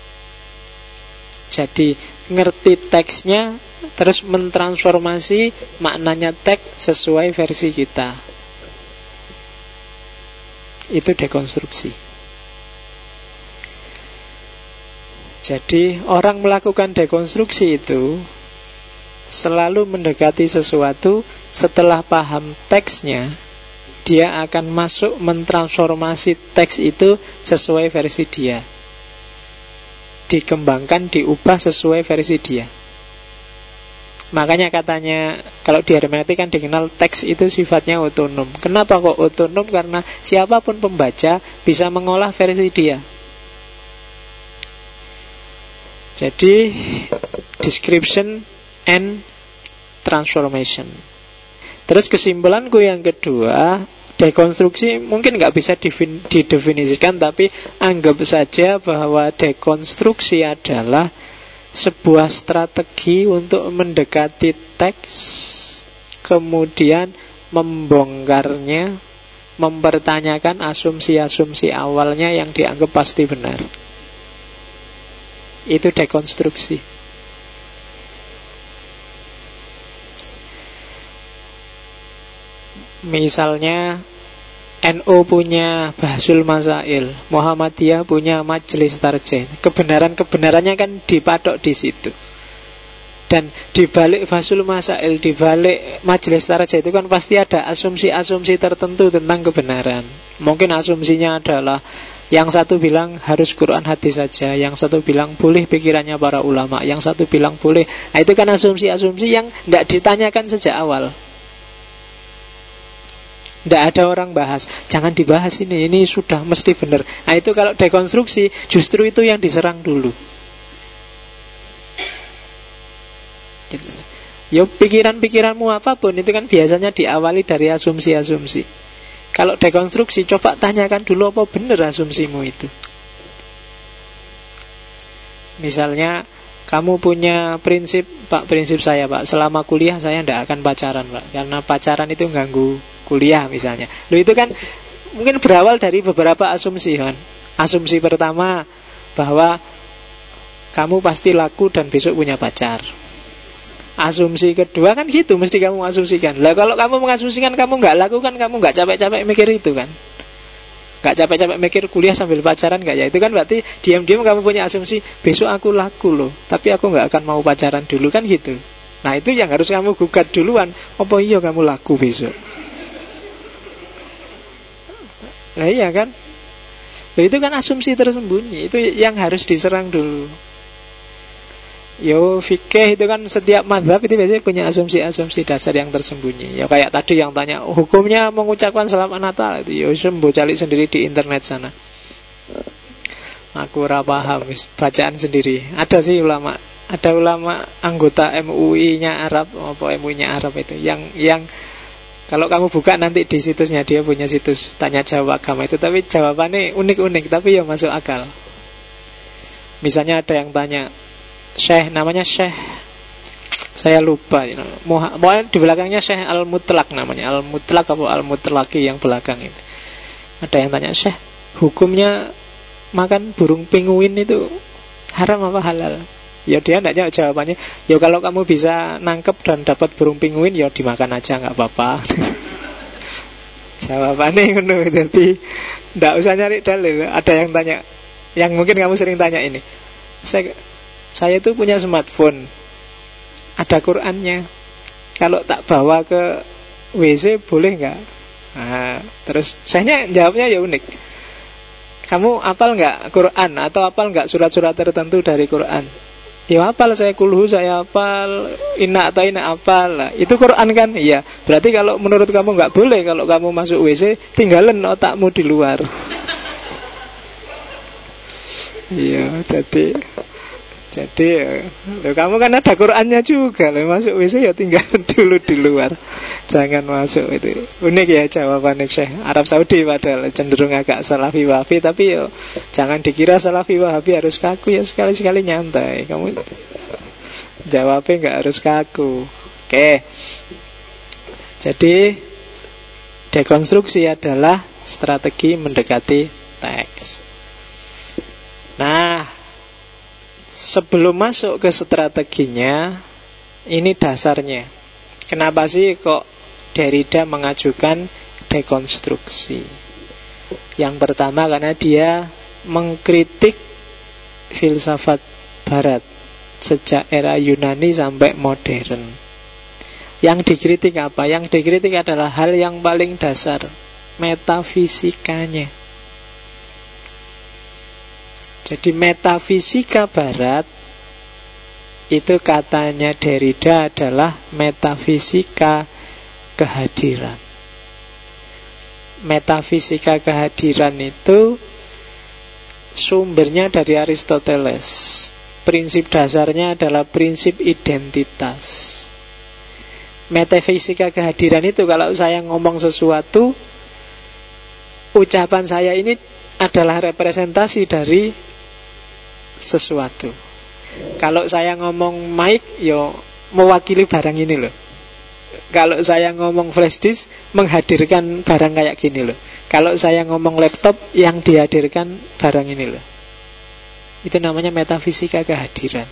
Jadi ngerti teksnya, terus mentransformasi maknanya teks sesuai versi kita. Itu dekonstruksi. Jadi orang melakukan dekonstruksi itu selalu mendekati sesuatu, setelah paham teksnya, dia akan masuk mentransformasi teks itu sesuai versi dia, dikembangkan, diubah sesuai versi dia. Makanya katanya kalau di hermeneutik kan dikenal teks itu sifatnya otonom. Kenapa kok otonom? Karena siapapun pembaca bisa mengolah versi dia. Jadi description and transformation. Terus kesimpulanku yang kedua, dekonstruksi mungkin nggak bisa didefinisikan, tapi anggap saja bahwa dekonstruksi adalah sebuah strategi untuk mendekati teks, kemudian membongkarnya, mempertanyakan asumsi-asumsi awalnya yang dianggap pasti benar. Itu dekonstruksi. Misalnya N U punya Bahsul Masail, Muhammadiyah punya Majelis Tarjih. Kebenaran-kebenarannya kan dipatok di situ. Dan di balik Bahsul Masail, di balik Majelis Tarjih itu kan pasti ada asumsi-asumsi tertentu tentang kebenaran. Mungkin asumsinya adalah yang satu bilang harus Quran hadis saja, yang satu bilang boleh pikirannya para ulama, yang satu bilang boleh. Nah, itu kan asumsi-asumsi yang tidak ditanyakan sejak awal. Tidak ada orang bahas, jangan dibahas ini, ini sudah mesti benar. Nah, itu kalau dekonstruksi, justru itu yang diserang dulu. Gitu. Yo, pikiran-pikiranmu apapun itu kan biasanya diawali dari asumsi-asumsi. Kalau dekonstruksi, coba tanyakan dulu apa benar asumsimu itu. Misalnya kamu punya prinsip, Pak, prinsip saya, Pak, selama kuliah saya tidak akan pacaran, Pak, karena pacaran itu ganggu kuliah misalnya. Loh, itu kan mungkin berawal dari beberapa asumsi kan. Asumsi pertama bahwa kamu pasti laku dan besok punya pacar. Asumsi kedua kan gitu, mesti kamu asumsikan. Lah kalau kamu mengasumsikan kamu nggak laku kan, kamu nggak capek-capek mikir itu kan, nggak capek-capek mikir kuliah sambil pacaran nggak, ya itu kan berarti diam-diam kamu punya asumsi besok aku laku loh, tapi aku nggak akan mau pacaran dulu kan gitu. Nah itu yang harus kamu gugat duluan. Apa iya kamu laku besok? Nah iya kan, nah, itu kan asumsi tersembunyi. Itu yang harus diserang dulu. Yo, fikih itu kan setiap mazhab itu biasanya punya asumsi-asumsi dasar yang tersembunyi. Ya kayak tadi yang tanya hukumnya mengucapkan selamat Natal itu, yo sembuh cari sendiri di internet sana. Aku ora paham, bacaan sendiri. Ada sih ulama, ada ulama anggota M U I-nya Arab, apa M U I-nya Arab itu yang yang kalau kamu buka nanti di situsnya, dia punya situs tanya jawab agama itu, tapi jawabannya unik-unik tapi ya masuk akal. Misalnya ada yang tanya Syekh, namanya Syekh, saya lupa, pokoknya di belakangnya Syekh Al-Mutlaq namanya, Al-Mutlaq apa Al-Mutlaqi yang belakang itu. Ada yang tanya, Syekh, hukumnya makan burung penguin itu haram apa halal? Ya dia tidak jawab, jawabannya ya kalau kamu bisa nangkep dan dapat burung penguin ya dimakan aja, nggak apa-apa. Jawabannya ngono. Jadi tidak usah nyari dalil. Ada yang tanya, yang mungkin kamu sering tanya ini, saya Saya itu punya smartphone, ada Qurannya, kalau tak bawa ke W C boleh nggak? Nah, terus saya jawabnya ya unik. Kamu hafal nggak Quran atau hafal nggak surat-surat tertentu dari Quran? Ya hafal, saya kulhu, saya hafal, inna atau inna hafal. Itu Quran kan? Iya. Berarti kalau menurut kamu nggak boleh kalau kamu masuk W C, tinggalin otakmu di luar. Iya, jadi Jadi loh, kamu kan ada Qurannya juga loh, masuk W C ya tinggal dulu di luar, jangan masuk. Itu unik ya jawabannya Syekh. Arab Saudi padahal cenderung agak Salafi Wahabi, tapi yo jangan dikira Salafi Wahabi harus kaku ya, sekali-sekali nyantai. Kamu jawabnya nggak harus kaku. Oke. Jadi dekonstruksi adalah strategi mendekati teks. Nah, sebelum masuk ke strateginya, ini dasarnya. Kenapa sih kok Derrida mengajukan dekonstruksi? Yang pertama karena dia mengkritik filsafat Barat sejak era Yunani sampai modern. Yang dikritik apa? Yang dikritik adalah hal yang paling dasar, metafisikanya. Jadi metafisika Barat itu katanya Derrida adalah metafisika kehadiran. Metafisika kehadiran itu sumbernya dari Aristoteles. prinsip dasarnya adalah prinsip identitas. Metafisika kehadiran itu, kalau saya ngomong sesuatu, ucapan saya ini adalah representasi dari sesuatu. Kalau saya ngomong mic, yo mewakili barang ini loh. Kalau saya ngomong flash disk, menghadirkan barang kayak gini loh. Kalau saya ngomong laptop, yang dihadirkan barang ini loh. Itu namanya metafisika kehadiran.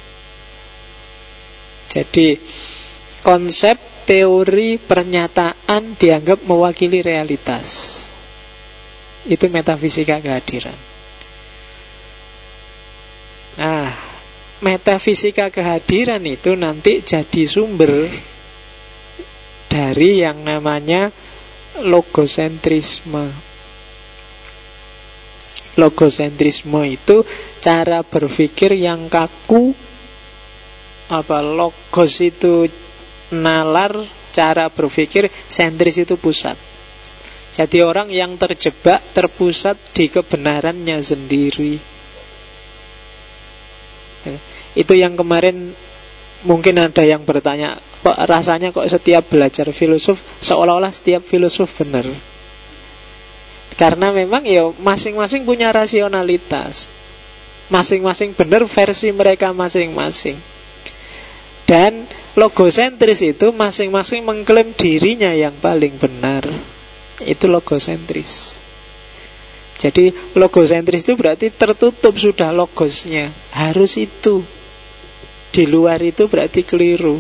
Jadi konsep, teori, pernyataan dianggap mewakili realitas. Itu metafisika kehadiran. Nah, metafisika kehadiran itu nanti jadi sumber dari yang namanya logosentrisme. Logosentrisme itu cara berpikir yang kaku. Apa, logos itu nalar, cara berpikir, sentris itu pusat. Jadi orang yang terjebak, terpusat di kebenarannya sendiri. Itu yang kemarin mungkin ada yang bertanya, kok rasanya kok setiap belajar filosof seolah-olah setiap filosof benar. Karena memang ya masing-masing punya rasionalitas, masing-masing benar versi mereka masing-masing. Dan logosentris itu masing-masing mengklaim dirinya yang paling benar. Itu logosentris. Jadi logosentris itu berarti tertutup sudah logosnya, harus itu. Di luar itu berarti keliru.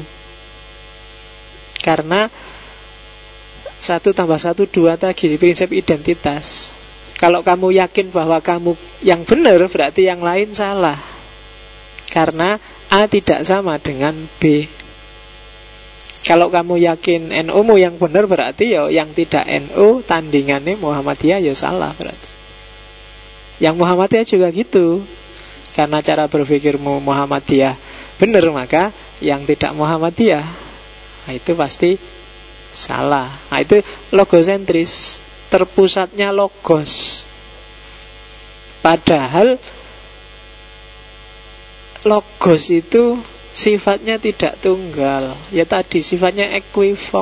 Karena satu tambah satu dua tadi, prinsip identitas. Kalau kamu yakin bahwa kamu yang benar, berarti yang lain salah. Karena A tidak sama dengan B. Kalau kamu yakin N U-mu yang benar, berarti ya yang tidak N U tandingannya Muhammadiyah ya salah berarti. Yang Muhammadiyah juga gitu. Karena cara berpikirmu Muhammadiyah benar, maka yang tidak Muhammadiyah, nah itu pasti salah. Nah itu logosentris, terpusatnya logos. Padahal logos itu sifatnya tidak tunggal. Ya tadi sifatnya equivok.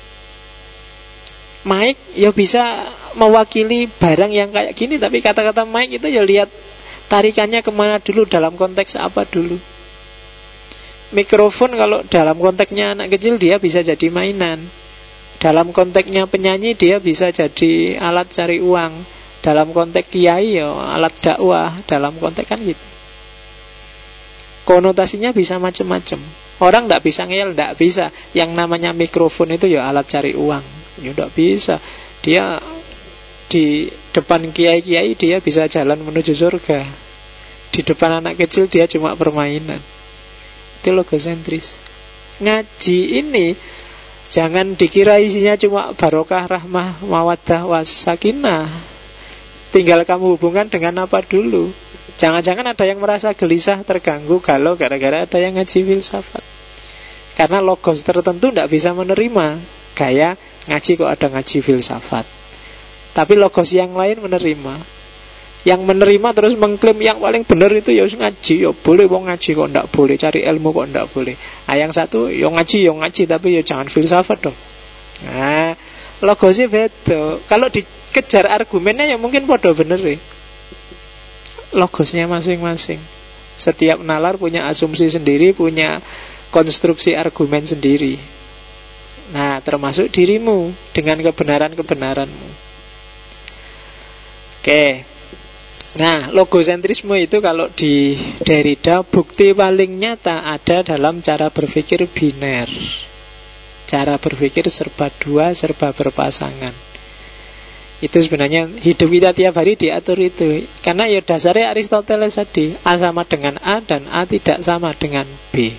Mike ya bisa mewakili barang yang kayak gini, tapi kata-kata Mike itu ya lihat tarikannya kemana dulu, dalam konteks apa dulu. Mikrofon kalau dalam konteksnya anak kecil dia bisa jadi mainan. Dalam konteksnya penyanyi dia bisa jadi alat cari uang. Dalam konteks kiai ya alat dakwah. Dalam konteks kan gitu. Konotasinya bisa macam-macam. Orang tidak bisa ngeyel, tidak bisa. Yang namanya mikrofon itu ya alat cari uang. Ya tidak bisa. Dia di depan kiai-kiai dia bisa jalan menuju surga. Di depan anak kecil dia cuma permainan. Itu logosentris. Ngaji ini jangan dikira isinya cuma barokah, rahmah, mawaddah, wasakinah. Tinggal kamu hubungkan dengan apa dulu. Jangan-jangan ada yang merasa gelisah, terganggu, galau gara-gara ada yang ngaji filsafat. Karena logos tertentu tidak bisa menerima gaya ngaji kok ada ngaji filsafat. Tapi logos yang lain menerima. Yang menerima terus mengklaim yang paling benar itu ya ngaji, ya boleh wong ngaji kok ndak boleh, cari ilmu kok ndak boleh. Nah, yang satu ya ngaji, ya ngaji tapi ya jangan filsafat dong. Nah, logosnya beda. Kalau dikejar argumennya ya mungkin podo bener ya. Logosnya masing-masing. Setiap nalar punya asumsi sendiri, punya konstruksi argumen sendiri. Nah, termasuk dirimu dengan kebenaran-kebenaranmu. Oke. Nah, logosentrisme itu kalau di Derrida bukti paling nyata ada dalam cara berpikir biner. Cara berpikir serba dua, serba berpasangan. Itu sebenarnya hidup kita tiap hari diatur itu. Karena ya dasarnya Aristoteles tadi, A sama dengan A dan A tidak sama dengan B.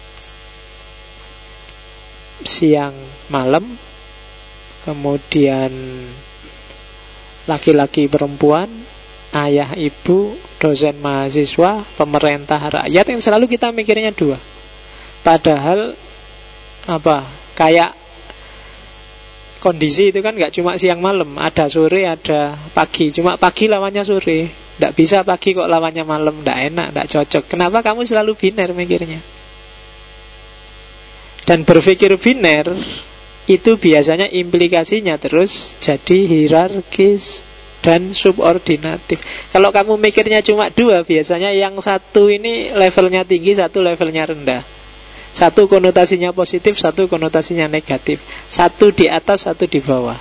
Siang malam, kemudian laki-laki perempuan, ayah ibu, dosen mahasiswa, pemerintah rakyat, yang selalu kita mikirnya dua. Padahal apa? Kayak kondisi itu kan gak cuma siang malam, ada sore, ada pagi. Cuma pagi lawannya sore. Tidak bisa pagi kok lawannya malam, tidak enak, tidak cocok. Kenapa kamu selalu biner mikirnya? Dan berpikir biner itu biasanya implikasinya terus jadi hierarkis dan subordinatif. Kalau kamu mikirnya cuma dua, biasanya yang satu ini levelnya tinggi, satu levelnya rendah. Satu konotasinya positif, satu konotasinya negatif. Satu di atas, satu di bawah.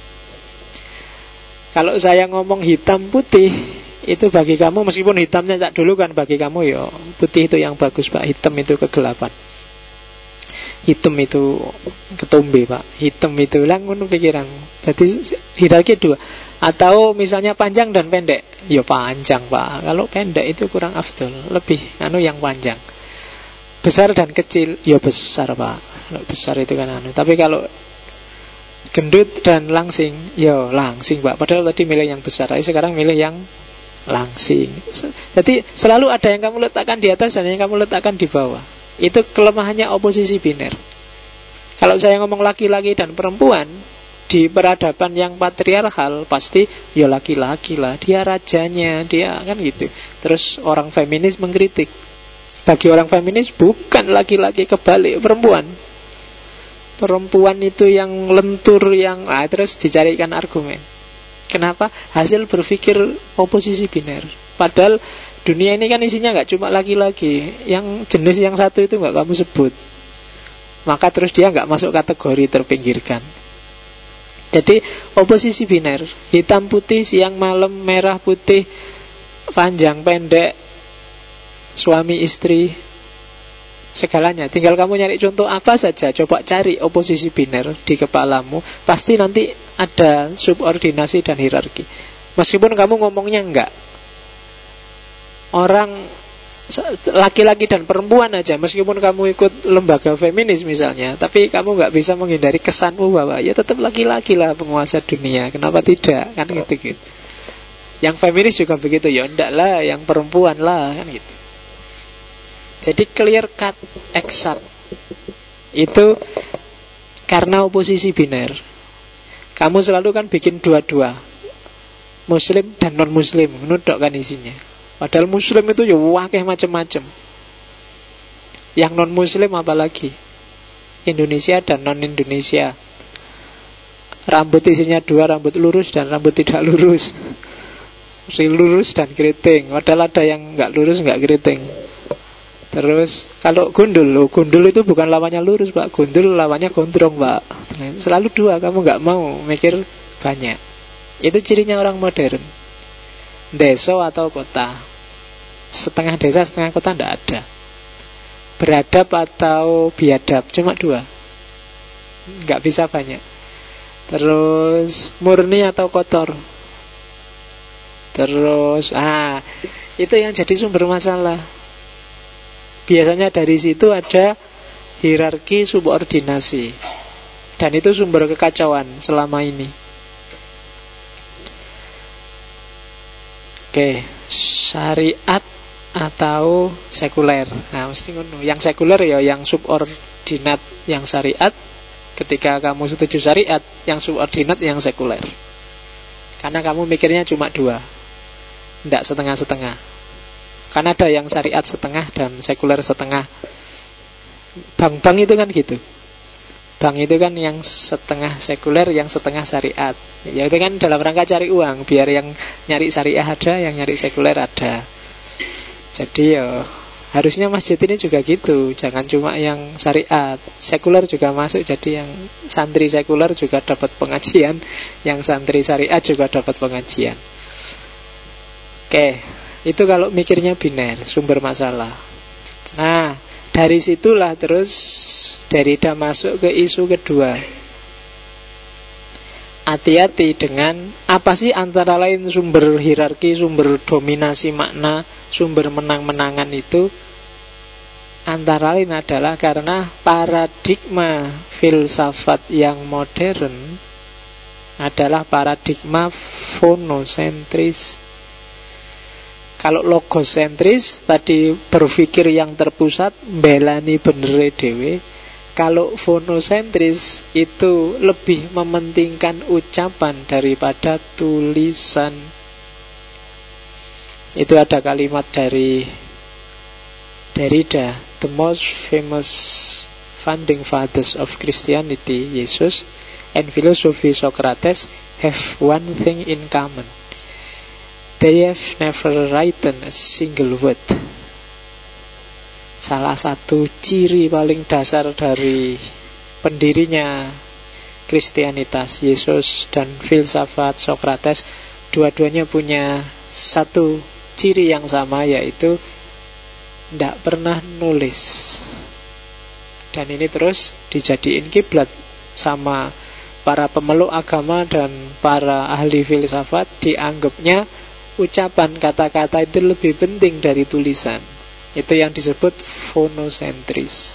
Kalau saya ngomong hitam putih, itu bagi kamu, meskipun hitamnya tak dulu kan bagi kamu, ya putih itu yang bagus Pak, hitam itu kegelapan. Hitam itu ketombe Pak, hitam itu langun pikiranmu. Jadi hierarki dua. Atau misalnya panjang dan pendek, ya panjang Pak. Kalau pendek itu kurang afdol, lebih anu yang panjang. Besar dan kecil, ya besar Pak. Kalau besar itu kan anu. Tapi kalau gendut dan langsing, ya langsing Pak. Padahal tadi milih yang besar, tapi sekarang milih yang langsing. Jadi selalu ada yang kamu letakkan di atas dan yang kamu letakkan di bawah. Itu kelemahannya oposisi biner. Kalau saya ngomong laki-laki dan perempuan di peradaban yang patriarkal, pasti ya laki-laki lah, dia rajanya, dia kan gitu. Terus orang feminis mengkritik. Bagi orang feminis bukan laki-laki, kebalik, perempuan. Perempuan itu yang lentur, yang ah, terus dicarikan argumen. Kenapa? Hasil berpikir oposisi biner. Padahal dunia ini kan isinya gak cuma laki-laki. Yang jenis yang satu itu gak kamu sebut, maka terus dia gak masuk kategori terpinggirkan. Jadi oposisi biner, hitam putih, siang malam, merah putih, panjang pendek, suami istri, segalanya. Tinggal kamu nyari contoh apa saja. Coba cari oposisi biner di kepalamu, pasti nanti ada subordinasi dan hierarki. Meskipun kamu ngomongnya enggak, orang laki-laki dan perempuan aja, meskipun kamu ikut lembaga feminis misalnya, tapi kamu nggak bisa menghindari kesanmu bahwa ya tetap laki-laki lah penguasa dunia. Kenapa tidak? Kan gitu-gitu. Yang feminis juga begitu, ya enggak lah, yang perempuan lah, kan gitu. Jadi clear cut, exact. Itu karena oposisi biner. Kamu selalu kan bikin dua-dua, muslim dan non-muslim, menudok kan isinya. Padahal muslim itu ya wakeh macam-macam. Yang non-muslim apalagi, Indonesia dan non-Indonesia. Rambut isinya dua, rambut lurus dan rambut tidak lurus. Lurus dan keriting. Padahal ada yang nggak lurus, nggak keriting. Terus kalau gundul, loh, gundul itu bukan lawannya lurus Pak, gundul lawannya gondrong Pak. Selalu dua, kamu nggak mau mikir banyak. Itu cirinya orang modern. Desa atau kota, setengah desa setengah kota tidak ada. Beradab atau biadab, cuma dua, nggak bisa banyak. Terus murni atau kotor. Terus ah itu yang jadi sumber masalah. Biasanya dari situ ada hierarki subordinasi, dan itu sumber kekacauan selama ini. Oke, syariat atau sekuler. Nah, mesti ngono. Yang sekuler ya yang subordinat yang syariat. Ketika kamu setuju syariat, yang subordinat yang sekuler. Karena kamu mikirnya cuma dua, tidak setengah-setengah. Kan ada yang syariat setengah dan sekuler setengah. Bank-bank itu kan gitu. Bank itu kan yang setengah sekuler, yang setengah syariat. Ya itu kan dalam rangka cari uang, biar yang nyari syariah ada, yang nyari sekuler ada. Jadi ya harusnya masjid ini juga gitu. Jangan cuma yang syariat, sekuler juga masuk. Jadi yang santri sekuler juga dapat pengajian, yang santri syariat juga dapat pengajian. Oke, itu kalau mikirnya biner, sumber masalah. Nah, dari situlah terus Derrida masuk ke isu kedua. Hati-hati dengan apa sih antara lain sumber hierarki, sumber dominasi makna, sumber menang-menangan itu. Antara lain adalah karena paradigma filsafat yang modern adalah paradigma fonosentris. Kalau logosentris tadi berpikir yang terpusat, mbelani benere dhewe. Kalau fonosentris itu lebih mementingkan ucapan daripada tulisan. Itu ada kalimat dari Derrida, the most famous founding fathers of Christianity, Yesus, and philosophy, Socrates, have one thing in common. They have never written a single word. Salah satu ciri paling dasar dari pendirinya Kristianitas, Yesus dan filsafat Socrates, dua-duanya punya satu ciri yang sama, yaitu tidak pernah nulis. Dan ini terus dijadiin kiblat sama para pemeluk agama dan para ahli filsafat. Dianggapnya ucapan kata-kata itu lebih penting dari tulisan. Itu yang disebut fonosentris.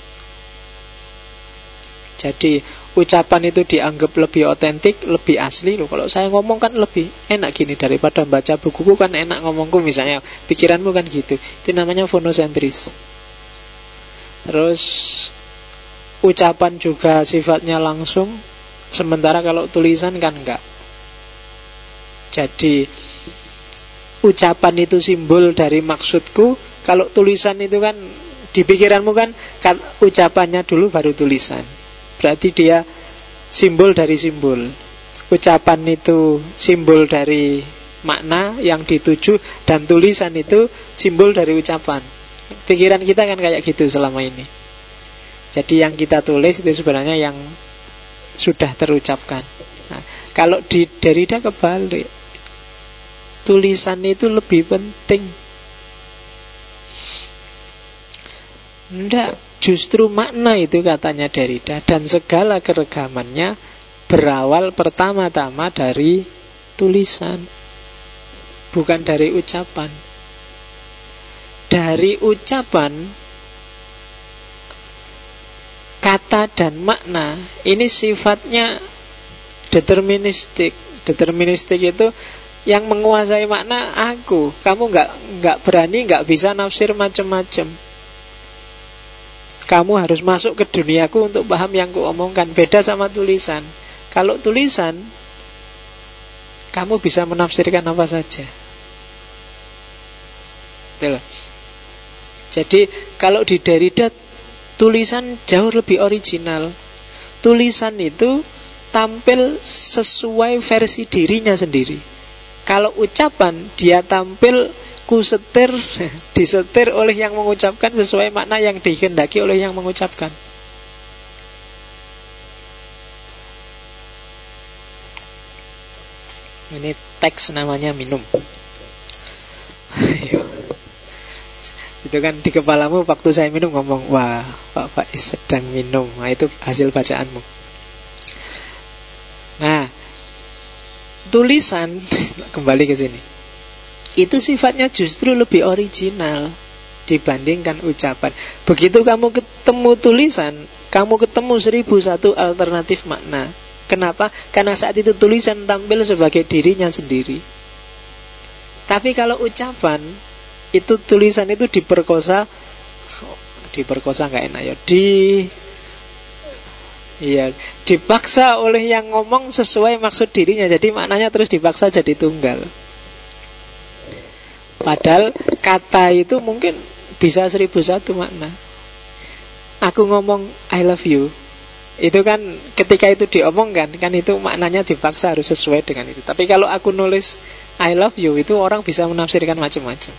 Jadi ucapan itu dianggap lebih otentik, lebih asli loh. Kalau saya ngomong kan lebih enak gini daripada baca bukuku, kan enak ngomongku misalnya. Pikiranmu kan gitu. Itu namanya fonosentris. Terus ucapan juga sifatnya langsung, sementara kalau tulisan kan enggak. Jadi ucapan itu simbol dari maksudku. Kalau tulisan itu kan di pikiranmu kan, kan ucapannya dulu baru tulisan. Berarti dia simbol dari simbol. Ucapan itu simbol dari makna yang dituju, dan tulisan itu simbol dari ucapan. Pikiran kita kan kayak gitu selama ini. Jadi yang kita tulis itu sebenarnya yang sudah terucapkan. Nah, kalau di Derrida kebalik, tulisan itu lebih penting. Enggak, justru makna itu katanya Derrida, dan segala keregamannya berawal pertama-tama dari tulisan, bukan dari ucapan. Dari ucapan, kata dan makna ini sifatnya deterministik. Deterministik itu yang menguasai makna aku. Kamu nggak nggak berani, nggak bisa nafsir macam-macam. Kamu harus masuk ke duniaku untuk paham yang kuomongkan. Beda sama tulisan. Kalau tulisan, kamu bisa menafsirkan apa saja. Betul. Jadi kalau di Derrida, tulisan jauh lebih original. Tulisan itu tampil sesuai versi dirinya sendiri. Kalau ucapan, dia tampil kusetir, disetir oleh yang mengucapkan sesuai makna yang dikehendaki oleh yang mengucapkan. Ini teks namanya minum. Itu kan di kepalamu waktu saya minum ngomong, wah Pak Faiz sedang minum. Nah, itu hasil bacaanmu. Nah, tulisan kembali ke sini, itu sifatnya justru lebih original dibandingkan ucapan. Begitu kamu ketemu tulisan, kamu ketemu seribu satu alternatif makna. Kenapa? Karena saat itu tulisan tampil sebagai dirinya sendiri. Tapi kalau ucapan, itu tulisan itu diperkosa. Diperkosa nggak enak ya. Di Iya, dipaksa oleh yang ngomong sesuai maksud dirinya. Jadi maknanya terus dipaksa jadi tunggal. Padahal kata itu mungkin bisa seribu satu makna. Aku ngomong I love you, itu kan ketika itu diomongkan, kan itu maknanya dipaksa harus sesuai dengan itu. Tapi kalau aku nulis I love you, itu orang bisa menafsirkan macam-macam.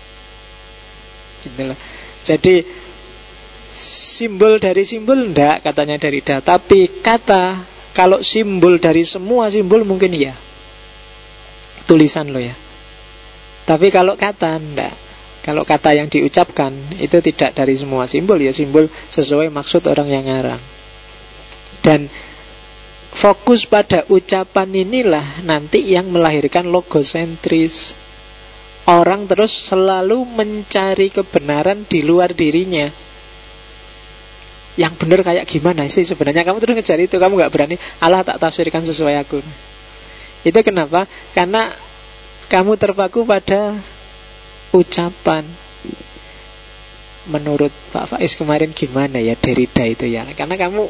Gitu loh. Jadi simbol dari simbol enggak, katanya Derrida. Tapi kata, kalau simbol dari semua simbol mungkin ya. Tulisan lo ya. Tapi kalau kata enggak. Kalau kata yang diucapkan itu tidak dari semua simbol, ya simbol sesuai maksud orang yang ngarang. Dan fokus pada ucapan inilah nanti yang melahirkan logosentris. Orang terus selalu mencari kebenaran di luar dirinya. Yang benar kayak gimana sih sebenarnya? Kamu terus ngejar itu, kamu gak berani Allah tak tafsirkan sesuai aku. Itu kenapa? Karena kamu terpaku pada ucapan. Menurut Pak Faiz kemarin gimana ya Derrida itu ya? Karena kamu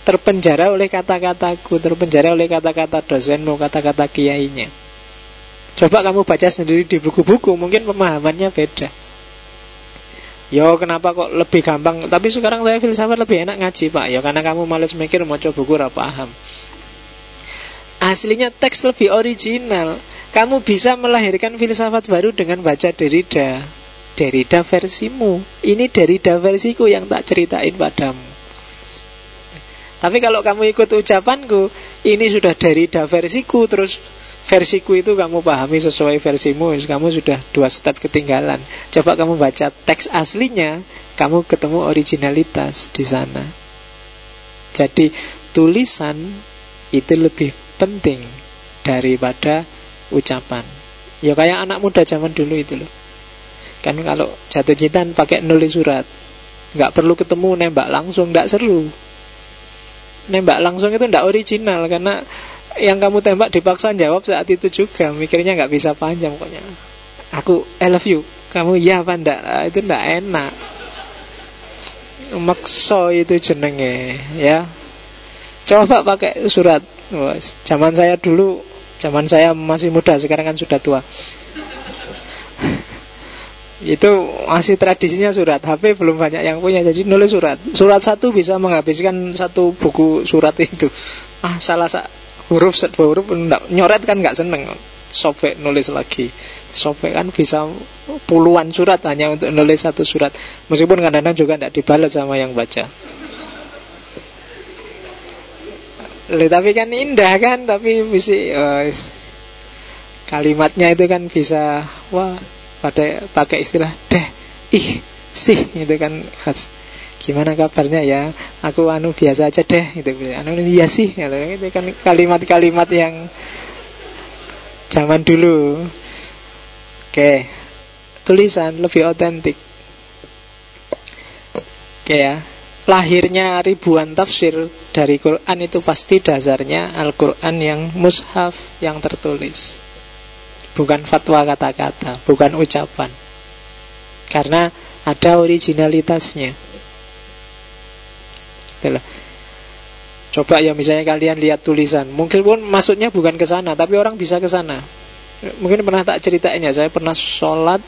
terpenjara oleh kata-kataku, terpenjara oleh kata-kata dosenmu, kata-kata kiainya. Coba kamu baca sendiri di buku-buku, mungkin pemahamannya beda. Yo kenapa kok lebih gampang? Tapi sekarang saya filsafat lebih enak ngaji Pak. Ya karena kamu males mikir, mau coba buku ora paham. Aslinya teks lebih original. Kamu bisa melahirkan filsafat baru dengan baca Derrida. Derrida versimu. Ini Derrida versiku yang tak ceritain padamu. Tapi kalau kamu ikut ucapanku, ini sudah Derrida versiku, terus versiku itu kamu pahami sesuai versimu, kamu sudah dua step ketinggalan. Coba kamu baca teks aslinya, kamu ketemu originalitas di sana. Jadi tulisan itu lebih penting daripada ucapan. Ya kayak anak muda zaman dulu itu loh. Kan kalau jatuh cinta pakai nulis surat, nggak perlu ketemu, nembak langsung, nggak seru. Nembak langsung itu nggak original, karena yang kamu tembak dipaksa jawab saat itu juga, mikirnya nggak bisa panjang pokoknya. Aku I love you, kamu ya apa enggak? Itu nggak enak. Makso itu jenenge, ya. Coba pakai surat. Zaman saya dulu, zaman saya masih muda, sekarang kan sudah tua. Itu masih tradisinya surat. H P belum banyak yang punya, jadi nulis surat. Surat satu bisa menghabiskan satu buku surat itu. Ah, salah sa huruf, dua huruf enggak, nyoret kan nggak seneng. Sobek nulis lagi. Sobek kan bisa puluhan surat hanya untuk nulis satu surat. Meskipun kadang-kadang juga tidak dibalas sama yang baca. Loh, tapi kan indah kan, tapi bisa uh, kalimatnya itu kan bisa, wah, pada pakai istilah deh, ih, sih, itu kan khas. Gimana kabarnya ya? Aku anu biasa aja deh, gitu. Anu iya sih, gitu. Itu kan kalimat-kalimat yang zaman dulu. Oke, tulisan lebih otentik. Oke ya. Lahirnya ribuan tafsir dari Quran itu pasti dasarnya Al-Quran yang mushaf, yang tertulis. Bukan fatwa kata-kata, bukan ucapan. Karena ada originalitasnya. Itulah. Coba ya misalnya kalian lihat tulisan, mungkin pun maksudnya bukan ke sana, tapi orang bisa ke sana. Mungkin pernah tak ceritain ya, saya pernah sholat,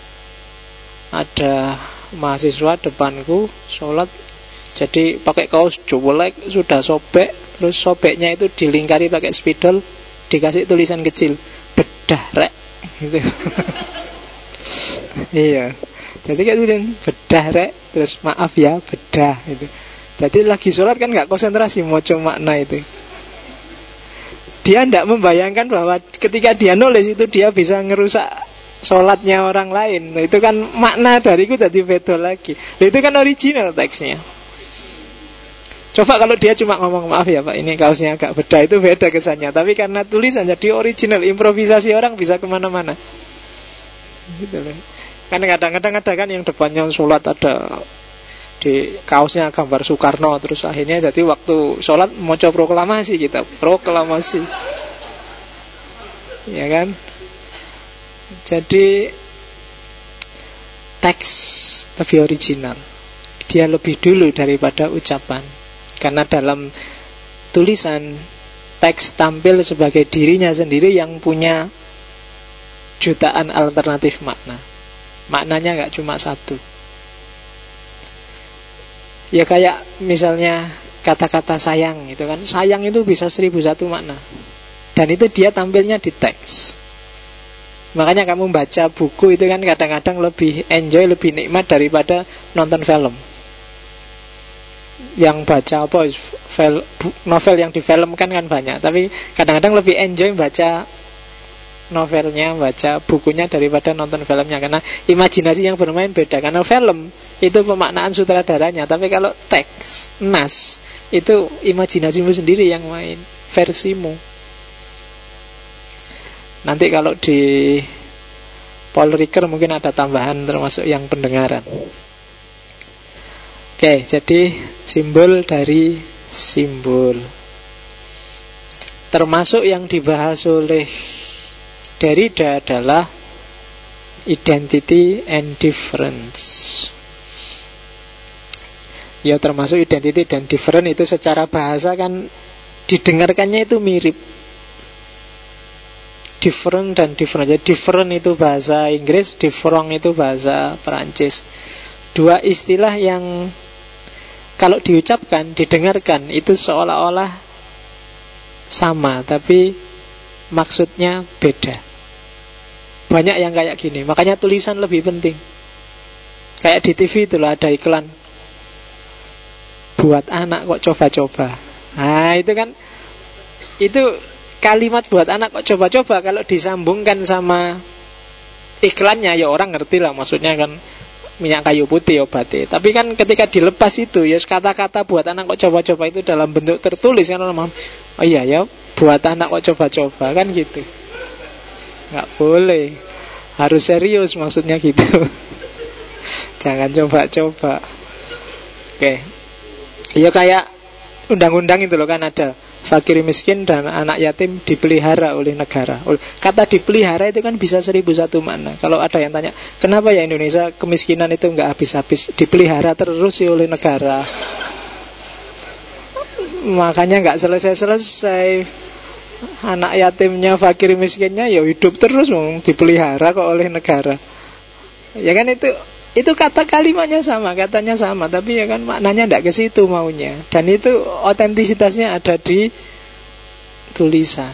ada mahasiswa depanku sholat, jadi pakai kaos jolek, sudah sobek, terus sobeknya itu dilingkari pakai spidol, dikasih tulisan kecil, bedah rek, gitu. Iya, jadi kayak tulisan bedah rek, terus maaf ya bedah, gitu. Jadi lagi sholat kan gak konsentrasi moco makna itu. Dia tidak membayangkan bahwa ketika dia nulis itu dia bisa ngerusak sholatnya orang lain. Nah, itu kan makna dariku jadi beda lagi. Nah, itu kan original teksnya. Coba kalau dia cuma ngomong maaf ya Pak, ini kaosnya agak beda, itu beda kesannya. Tapi karena tulisan jadi original, improvisasi orang bisa kemana-mana. Gitu loh. Kan kadang-kadang ada kan yang depannya sholat ada di kaosnya gambar Soekarno, terus akhirnya jadi waktu sholat moco proklamasi, kita proklamasi, ya kan? Jadi teks lebih original, dia lebih dulu daripada ucapan, karena dalam tulisan teks tampil sebagai dirinya sendiri yang punya jutaan alternatif makna. Maknanya gak cuma satu. Ya kayak misalnya kata-kata sayang gitu kan. Sayang itu bisa seribu satu makna. Dan itu dia tampilnya di teks. Makanya kamu baca buku itu kan kadang-kadang lebih enjoy, lebih nikmat daripada nonton film. Yang baca apa novel yang difilmkan kan banyak, tapi kadang-kadang lebih enjoy baca novelnya, baca bukunya daripada nonton filmnya, karena imajinasi yang bermain beda. Karena film itu pemaknaan sutradaranya, tapi kalau teks, nas, itu imajinasimu sendiri yang main, versimu. Nanti kalau di Paul Ricoeur mungkin ada tambahan termasuk yang pendengaran. Oke, jadi simbol dari simbol, termasuk yang dibahas oleh Derrida adalah identity and difference. Ya termasuk identity dan difference itu secara bahasa kan didengarkannya itu mirip. different dan different. Jadi different itu bahasa Inggris, different itu bahasa Perancis. Dua istilah yang kalau diucapkan, didengarkan itu seolah-olah sama, tapi maksudnya beda. Banyak yang kayak gini. Makanya tulisan lebih penting. Kayak di T V itu loh, ada iklan buat anak kok coba-coba. Nah itu kan, itu kalimat buat anak kok coba-coba kalau disambungkan sama iklannya, ya orang ngerti lah maksudnya kan minyak kayu putih obatnya. Tapi kan ketika dilepas itu, ya kata-kata buat anak kok coba-coba itu dalam bentuk tertulis kan orang, oh iya ya buat anak kok coba-coba kan gitu. Nggak boleh, harus serius maksudnya gitu. Jangan coba-coba. Oke. Ya kayak undang-undang itu loh kan, ada fakir miskin dan anak yatim dipelihara oleh negara. Kata dipelihara itu kan bisa seribu satu makna. Kalau ada yang tanya, kenapa ya Indonesia kemiskinan itu nggak habis-habis, dipelihara terus ya oleh negara. Makanya nggak selesai-selesai. Anak yatimnya, fakir miskinnya ya hidup terus, dipelihara kok oleh negara. Ya kan itu itu kata kalimatnya sama, katanya sama, tapi ya kan maknanya tidak ke situ maunya. Dan itu otentisitasnya ada di tulisan.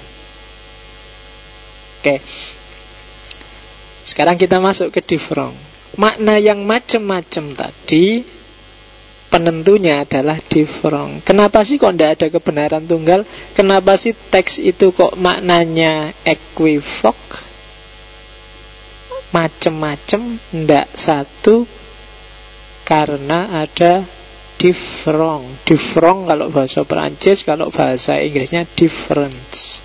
Oke. Sekarang kita masuk ke different. Makna yang macam-macam tadi penentunya adalah different. Kenapa sih kok tidak ada kebenaran tunggal? Kenapa sih teks itu kok maknanya equivoque? Macem-macem, ndak satu, karena ada different. Different kalau bahasa Perancis, kalau bahasa Inggrisnya difference.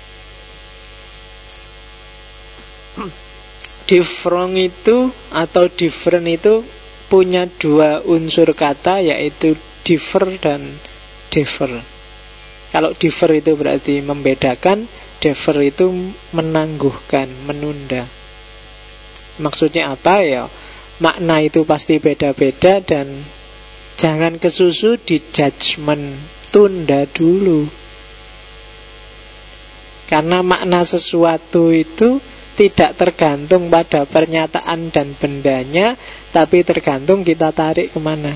Different itu atau different itu punya dua unsur kata, yaitu differ dan differ. Kalau differ itu berarti membedakan, differ itu menangguhkan, menunda. Maksudnya apa ya? Makna itu pasti beda-beda dan jangan kesusu di judgment, tunda dulu. Karena makna sesuatu itu tidak tergantung pada pernyataan dan bendanya, tapi tergantung kita tarik kemana.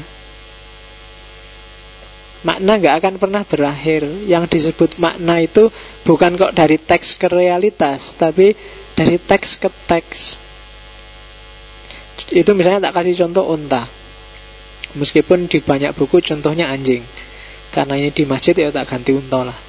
Makna gak akan pernah berakhir. Yang disebut makna itu bukan kok dari teks ke realitas, tapi dari teks ke teks. Itu misalnya tak kasih contoh unta. Meskipun di banyak buku contohnya anjing, karena ini di masjid ya tak ganti unta lah.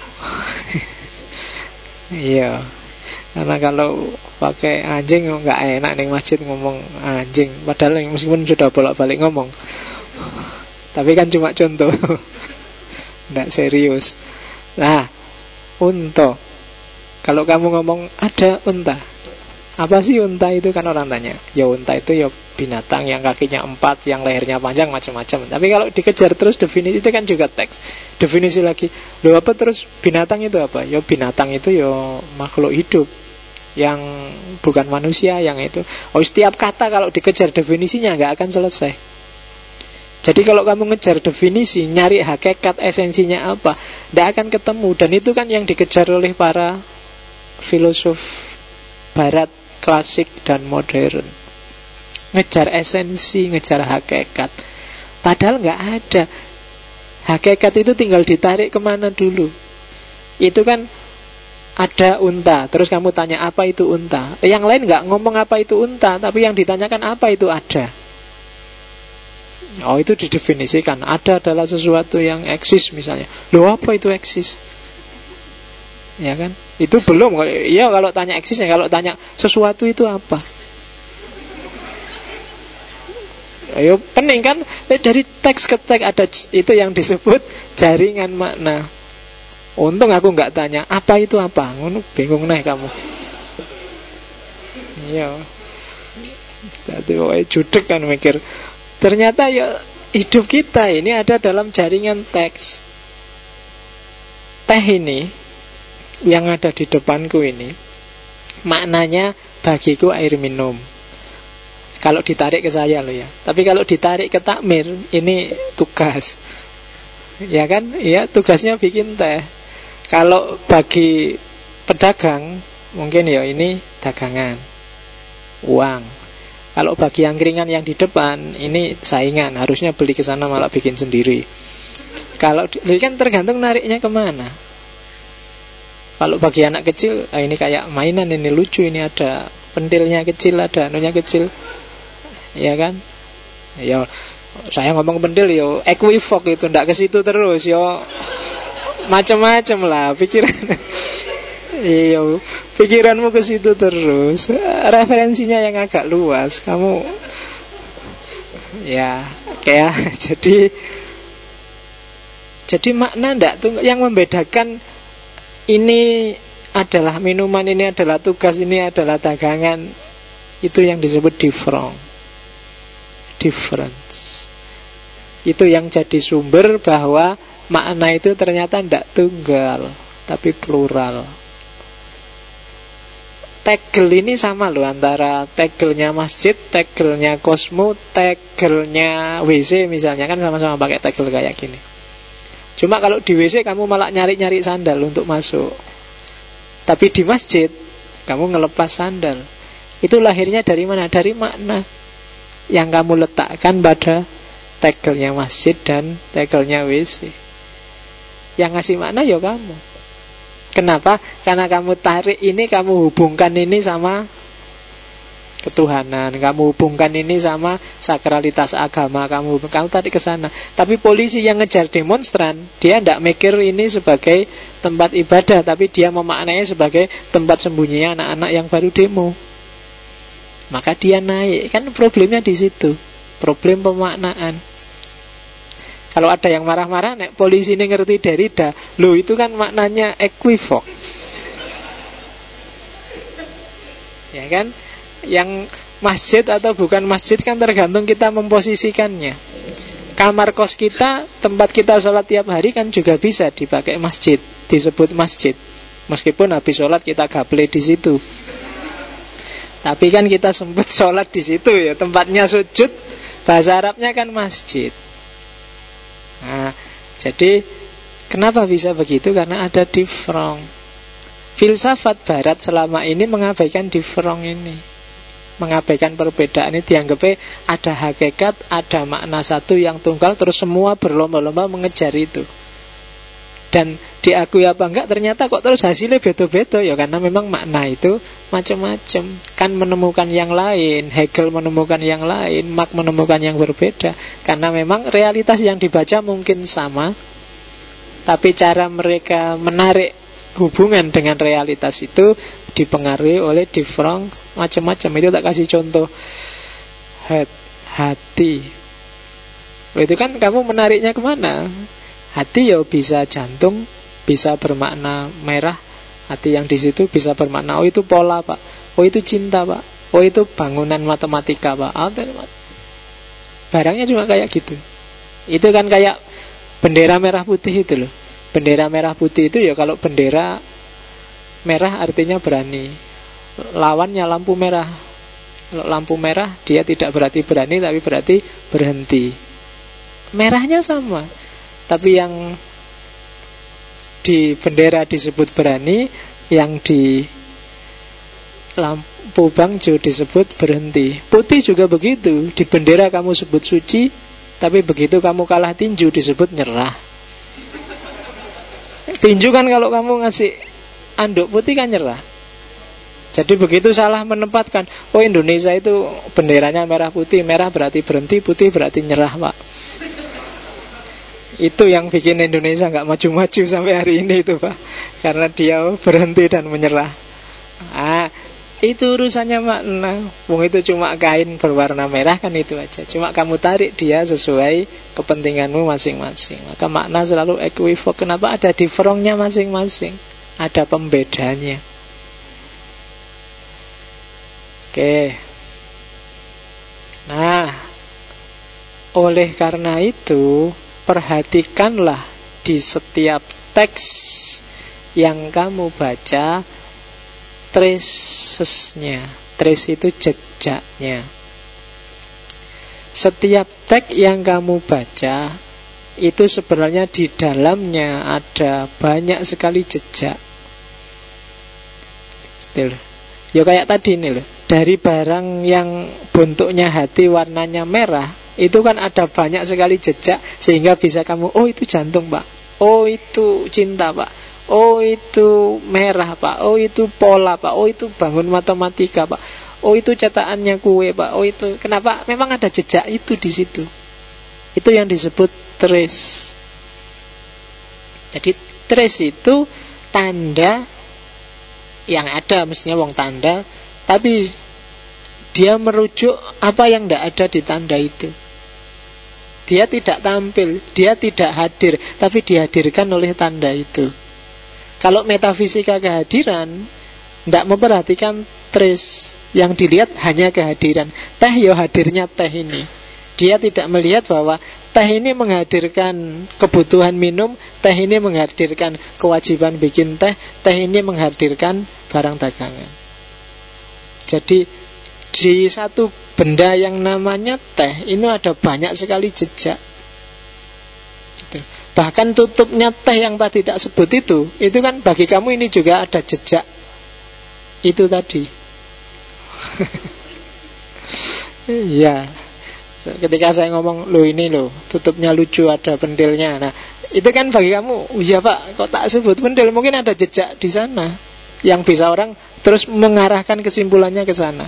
Iya. Karena kalau pakai anjing nggak enak nih masjid ngomong anjing. Padahal meskipun sudah bolak-balik ngomong, tapi kan cuma contoh, nggak serius. Nah, unta. Kalau kamu ngomong ada unta, apa sih unta itu, kan orang tanya. Ya unta itu ya binatang yang kakinya empat, yang lehernya panjang, macam-macam. Tapi kalau dikejar terus definisi itu kan juga teks. Definisi lagi. Loh apa terus binatang itu apa? Ya binatang itu ya makhluk hidup yang bukan manusia, yang itu. Oh, setiap kata kalau dikejar definisinya nggak akan selesai. Jadi kalau kamu ngejar definisi, nyari hakikat esensinya apa, nggak akan ketemu. Dan itu kan yang dikejar oleh para filosof barat klasik dan modern. Ngejar esensi, ngejar hakikat. Padahal nggak ada. Hakikat itu tinggal ditarik kemana dulu. Itu kan ada unta, terus kamu tanya apa itu unta. Yang lain nggak ngomong apa itu unta, tapi yang ditanyakan apa itu ada. Oh, itu didefinisikan. Ada adalah sesuatu yang eksis misalnya. Loh apa itu eksis? Ya kan? Itu belum. Iya kalau tanya eksisnya, kalau tanya sesuatu itu apa? Ayo pening kan? Dari teks ke teks ada itu yang disebut jaringan makna. Untung aku nggak tanya apa itu apa. Bingung nih kamu. Iya. Jadi pokoknya judek kan mikir. Ternyata ya hidup kita ini ada dalam jaringan teks. Teh ini yang ada di depanku ini maknanya bagiku air minum. Kalau ditarik ke saya loh ya. Tapi kalau ditarik ke takmir, ini tugas. Ya kan? Ya tugasnya bikin teh. Kalau bagi pedagang, mungkin ya ini dagangan, uang. Kalau bagi angkringan yang di depan, ini saingan, harusnya beli ke sana malah bikin sendiri. Kalau kan tergantung nariknya kemana. Kalau bagi anak kecil, ah ini kayak mainan, ini lucu, ini ada pentilnya kecil, ada anunya kecil, ya kan? Ya saya ngomong pentil yo Equivok itu ndak ke situ terus yo, macam-macam lah pikiran. Iya, pikiranmu ke situ terus. Referensinya yang agak luas. Kamu ya kayak jadi jadi makna ndak tuh yang membedakan ini adalah minuman, ini adalah tugas, ini adalah dagangan. Itu yang disebut different. Difference. Itu yang jadi sumber bahwa makna itu ternyata ndak tunggal, tapi plural. Tegel ini sama loh, antara tegelnya masjid, tegelnya Cosmo, tegelnya W C misalnya, kan sama-sama pakai tegel kayak gini. Cuma kalau di W C kamu malah nyari-nyari sandal untuk masuk, tapi di masjid kamu ngelepas sandal. Itu lahirnya dari mana? Dari makna yang kamu letakkan pada tegelnya masjid dan tegelnya W C. Yang ngasih makna ya kamu. Kenapa? Karena kamu tarik ini, kamu hubungkan ini sama ketuhanan, kamu hubungkan ini sama sakralitas agama, kamu kamu tarik ke sana. Tapi polisi yang ngejar demonstran, dia tidak mikir ini sebagai tempat ibadah, tapi dia memaknainya sebagai tempat sembunyinya anak-anak yang baru demo. Maka dia naik. Kan problemnya di situ, problem pemaknaan. Kalau ada yang marah-marah, nek polisi ini ngerti Derrida, loh itu kan maknanya equivok. Ya kan? Yang masjid atau bukan masjid kan tergantung kita memposisikannya. Kamar kos kita, tempat kita sholat tiap hari kan juga bisa dipakai masjid, disebut masjid. Meskipun habis sholat kita gaple di situ. Tapi kan kita sempat sholat di situ ya, tempatnya sujud, bahasa Arabnya kan masjid. Nah, jadi kenapa bisa begitu? Karena ada different. Filsafat Barat selama ini mengabaikan different ini, mengabaikan perbedaan ini, dianggapnya ada hakikat, ada makna satu yang tunggal, terus semua berlomba-lomba mengejar itu. Dan diakui apa enggak, ternyata kok terus hasilnya beda-beda. Ya karena memang makna itu macam-macam. Kan menemukan yang lain, Hegel menemukan yang lain, Marx menemukan yang berbeda. Karena memang realitas yang dibaca mungkin sama, tapi cara mereka menarik hubungan dengan realitas itu dipengaruhi oleh different macam-macam. Itu tak kasih contoh hati. Itu kan kamu menariknya kemana? Hati ya bisa jantung, bisa bermakna merah. Hati yang di situ bisa bermakna, oh itu pola pak, oh itu cinta pak, oh itu bangunan matematika pak. Barangnya cuma kayak gitu. Itu kan kayak bendera merah putih itu loh. Bendera merah putih itu ya kalau bendera merah artinya berani, lawannya lampu merah. Kalau lampu merah dia tidak berarti berani, tapi berarti berhenti. Merahnya sama, tapi yang di bendera disebut berani, yang di lampu bangjo disebut berhenti. Putih juga begitu, di bendera kamu sebut suci, tapi begitu kamu kalah tinju disebut nyerah. Tinju kan kalau kamu ngasih anduk putih kan nyerah. Jadi begitu salah menempatkan, oh Indonesia itu benderanya merah putih, merah berarti berhenti, putih berarti nyerah pak. Itu yang bikin Indonesia gak maju-maju sampai hari ini itu pak, karena dia berhenti dan menyerah. Ah, itu urusannya makna. Wong itu cuma kain berwarna merah kan, itu aja. Cuma kamu tarik dia sesuai kepentinganmu masing-masing. Maka makna selalu equivok. Kenapa? Ada differentnya masing-masing, ada pembedanya. Oke. Nah, oleh karena itu perhatikanlah di setiap teks yang kamu baca tracesnya. Trace itu jejaknya. Setiap teks yang kamu baca itu sebenarnya di dalamnya ada banyak sekali jejak. Tuh. Ya kayak tadi nih loh. Dari barang yang bentuknya hati warnanya merah, itu kan ada banyak sekali jejak, sehingga bisa kamu, oh itu jantung pak, oh itu cinta pak, oh itu merah pak, oh itu pola pak, oh itu bangun matematika pak, oh itu cetakannya kue pak, oh itu kenapa? Memang ada jejak itu di situ. Itu yang disebut trace. Jadi trace itu tanda yang ada, mestinya wong tanda, tapi dia merujuk apa yang tidak ada di tanda itu. Dia tidak tampil, dia tidak hadir, tapi dihadirkan oleh tanda itu. Kalau metafisika kehadiran, tidak memperhatikan trace, yang dilihat hanya kehadiran. Teh ya hadirnya teh ini. Dia tidak melihat bahwa teh ini menghadirkan kebutuhan minum, teh ini menghadirkan kewajiban bikin teh, teh ini menghadirkan barang dagangan. Jadi di satu benda yang namanya teh ini ada banyak sekali jejak. Bahkan tutupnya teh yang tadi tidak sebut itu, itu kan bagi kamu ini juga ada jejak itu tadi. Ya. Ketika saya ngomong, lo ini lo tutupnya lucu, ada pentilnya. Nah, itu kan bagi kamu, oh iya pak, kok tak sebut pentil, mungkin ada jejak di sana yang bisa orang terus mengarahkan kesimpulannya ke sana.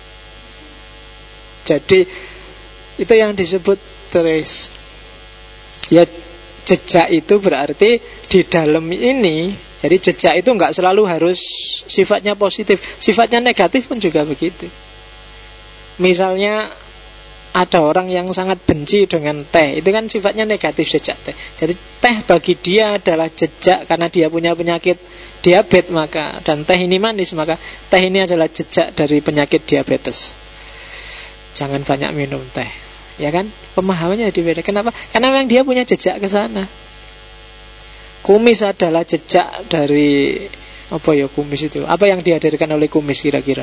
Jadi itu yang disebut trace. Ya jejak itu berarti di dalam ini. Jadi jejak itu enggak selalu harus sifatnya positif, sifatnya negatif pun juga begitu. Misalnya ada orang yang sangat benci dengan teh, itu kan sifatnya negatif jejak teh. Jadi teh bagi dia adalah jejak karena dia punya penyakit diabetes, maka dan teh ini manis, maka teh ini adalah jejak dari penyakit diabetes. Jangan banyak minum teh. Ya kan? Pemahamannya beda. Kenapa? Karena memang dia punya jejak ke sana. Kumis adalah jejak dari apa ya kumis itu? Apa yang dihadirkan oleh kumis kira-kira?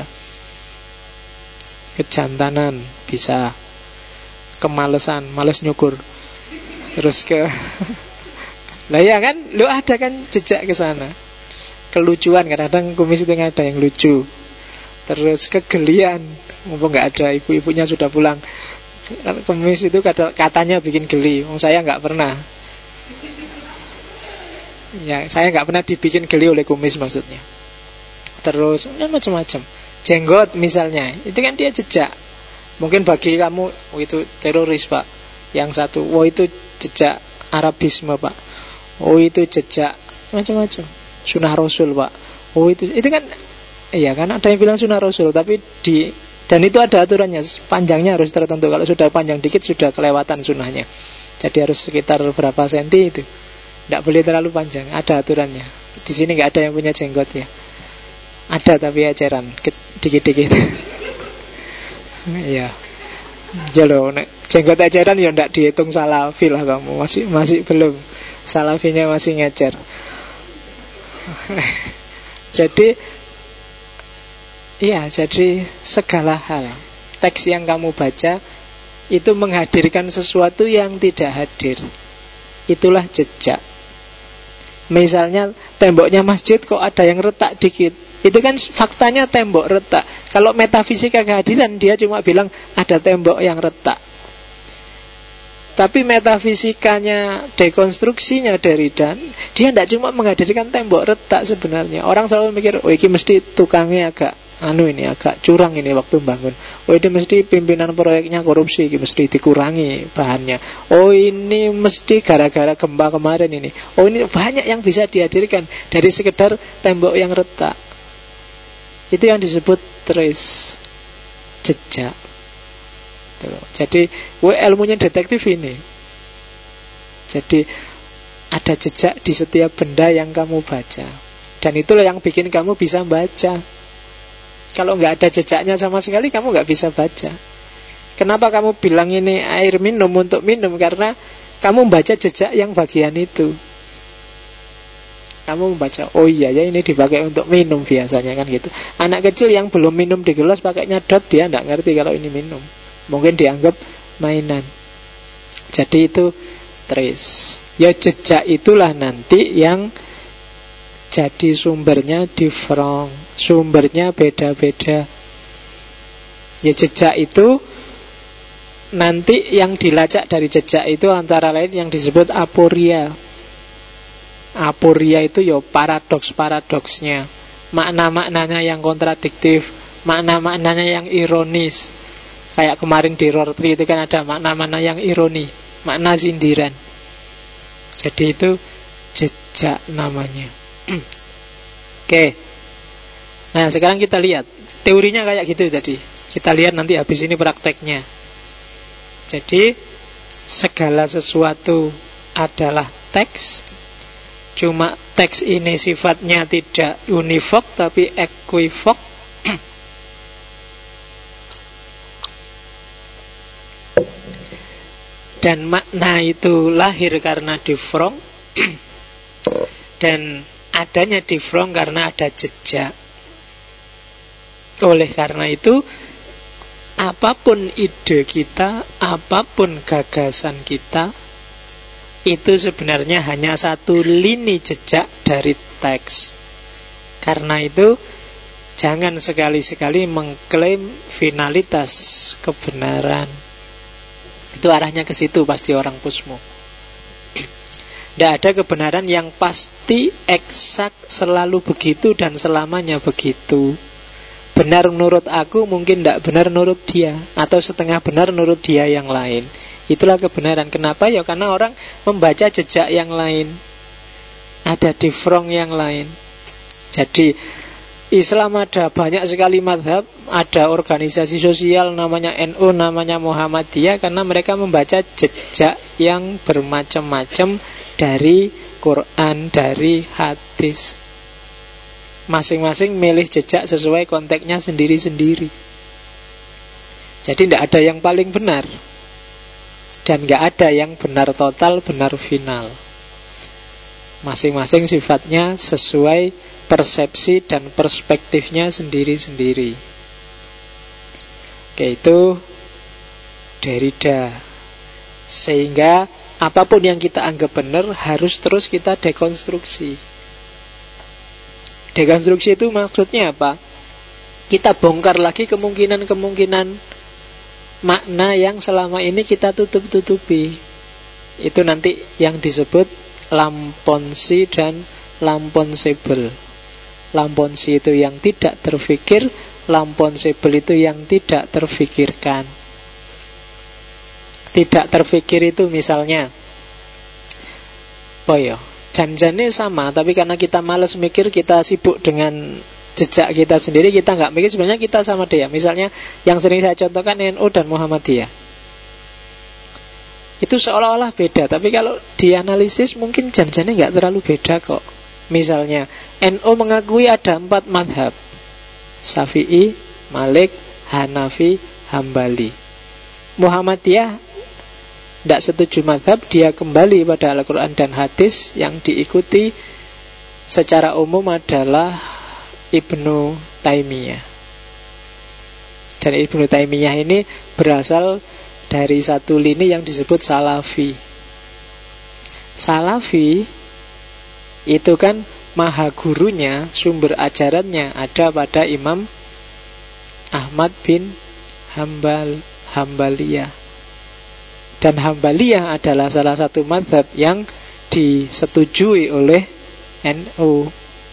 Kejantanan, bisa kemalesan, males nyukur. Terus ke lah ya kan, lu ada kan jejak ke sana. Kelucuan, kadang-kadang kumis itu ada yang lucu. Terus kegelian, mumpung nggak ada ibu-ibunya sudah pulang. Kumis itu katanya bikin geli. Oh, saya nggak pernah. Ya, saya nggak pernah dibikin geli oleh kumis maksudnya. Terus ya, macam-macam. Jenggot misalnya, itu kan dia jejak. Mungkin bagi kamu, oh itu teroris pak. Yang satu, oh itu jejak Arabisme pak. Oh itu jejak macam-macam. Sunnah Rasul pak. Oh itu, itu kan, iya kan ada yang bilang sunnah Rasul, tapi di dan itu ada aturannya, panjangnya harus tertentu. Kalau sudah panjang dikit sudah kelewatan sunnahnya. Jadi harus sekitar berapa senti itu. Tidak boleh terlalu panjang, ada aturannya. Di sini nggak ada yang punya jenggot ya. Ada tapi eceran, dikit-dikit. Iya. Ya loh, jenggot eceran ya ndak dihitung salafi lah kamu. Masih masih belum. Salafinya masih ngecer. Jadi iya, jadi segala hal teks yang kamu baca itu menghadirkan sesuatu yang tidak hadir. Itulah jejak. Misalnya temboknya masjid kok ada yang retak dikit, itu kan faktanya tembok retak. Kalau metafisika kehadiran dia cuma bilang ada tembok yang retak. Tapi metafisikanya, dekonstruksinya Derrida, dia tidak cuma menghadirkan tembok retak sebenarnya. Orang selalu mikir, oh ini mesti tukangnya agak anu ini agak curang ini waktu bangun. Oh ini mesti pimpinan proyeknya korupsi, ini mesti dikurangi bahannya. Oh ini mesti gara-gara gempa kemarin ini. Oh ini banyak yang bisa dihadirkan dari sekedar tembok yang retak. Itu yang disebut trace, jejak. Jadi ilmunya detektif ini. Jadi ada jejak di setiap benda yang kamu baca. Dan itulah yang bikin kamu bisa baca. Kalau nggak ada jejaknya sama sekali, kamu nggak bisa baca. Kenapa kamu bilang ini air minum untuk minum? Karena kamu membaca jejak yang bagian itu. Kamu membaca, oh iya ya ini dipakai untuk minum biasanya kan gitu. Anak kecil yang belum minum di gelas pakainya dot, dia nggak ngerti kalau ini minum. Mungkin dianggap mainan. Jadi itu trace. Ya jejak itulah nanti yang Jadi sumbernya different, sumbernya beda-beda. Ya jejak itu nanti yang dilacak dari jejak itu antara lain yang disebut aporia. Aporia itu ya paradoks-paradoksnya, makna-maknanya yang kontradiktif, makna-maknanya yang ironis. Kayak kemarin di Rortri itu kan ada makna-makna yang ironi, makna sindiran. Jadi itu jejak namanya. Oke. Nah sekarang kita lihat teorinya kayak gitu tadi. Kita lihat nanti habis ini prakteknya. Jadi segala sesuatu adalah teks. Cuma teks ini sifatnya tidak univok tapi equivok. Dan makna itu lahir karena difrong. Dan adanya difrong karena ada jejak. Oleh karena itu, apapun ide kita, apapun gagasan kita, itu sebenarnya hanya satu lini jejak dari teks. Karena itu, jangan sekali-sekali mengklaim finalitas kebenaran. Itu arahnya ke situ pasti orang pusmu. Tidak ada kebenaran yang pasti, eksak, selalu begitu dan selamanya begitu. Benar menurut aku mungkin tidak benar menurut dia, atau setengah benar menurut dia yang lain. Itulah kebenaran. Kenapa? Ya karena orang membaca jejak yang lain, ada difrong yang lain. Jadi Islam ada banyak sekali madhab, ada organisasi sosial namanya N U, namanya Muhammadiyah, karena mereka membaca jejak yang bermacam-macam dari Quran, dari hadis. Masing-masing milih jejak sesuai konteksnya sendiri-sendiri. Jadi tidak ada yang paling benar, dan tidak ada yang benar total, benar final. Masing-masing sifatnya sesuai persepsi dan perspektifnya sendiri-sendiri. Oke, itu Derrida. Sehingga apapun yang kita anggap benar harus terus kita dekonstruksi. Dekonstruksi itu maksudnya apa? Kita bongkar lagi kemungkinan-kemungkinan makna yang selama ini kita tutup-tutupi. Itu nanti yang disebut lamponsi dan lamponsable. Lamponsi itu yang tidak terfikir, lamponsable itu yang tidak terfikirkan. Tidak terfikir itu misalnya, oh ya, janjinya sama, tapi karena kita malas mikir, kita sibuk dengan jejak kita sendiri, kita nggak mikir sebenarnya kita sama dia. Misalnya yang sering saya contohkan N U dan Muhammadiyah. Itu seolah-olah beda, tapi kalau dianalisis mungkin janjinya nggak terlalu beda kok. Misalnya N U mengakui ada empat madhab: Syafi'i, Malik, Hanafi, Hambali. Muhammadiyah tidak setuju madhab, dia kembali pada Al-Quran dan hadis. Yang diikuti secara umum adalah Ibnu Taimiyah. Dan Ibnu Taimiyah ini berasal dari satu lini yang disebut Salafi. Salafi itu kan maha gurunya, sumber ajarannya ada pada Imam Ahmad bin Hambal, Hambaliyah. Dan Hambaliyah adalah salah satu mazhab yang disetujui oleh N U.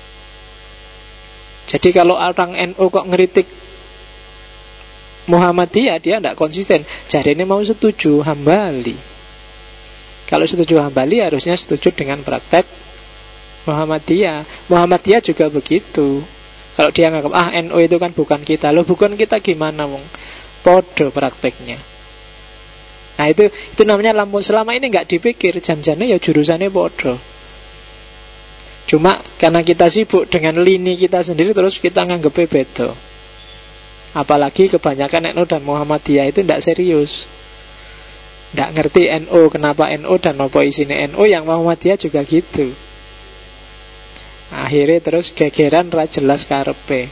Jadi kalau orang N U kok ngeritik Muhammadiyah, dia tidak konsisten. Jadi ini mau setuju Hambali. Kalau setuju Hambali harusnya setuju dengan praktek Muhammadiyah. Muhammadiyah juga begitu. Kalau dia nganggap ah N U itu kan bukan kita. Loh bukan kita gimana wong? Podo prakteknya. Nah itu itu namanya lampun. Selama ini nggak dipikir, janjane ya jurusannya podo. Cuma karena kita sibuk dengan lini kita sendiri, terus kita nganggep beda. Apalagi kebanyakan N U dan Muhammadiyah itu tidak serius, tidak ngerti N U, kenapa N U dan apa isinya N U. Yang Muhammadiyah juga gitu. Akhirnya terus gegeran ra jelas karepe.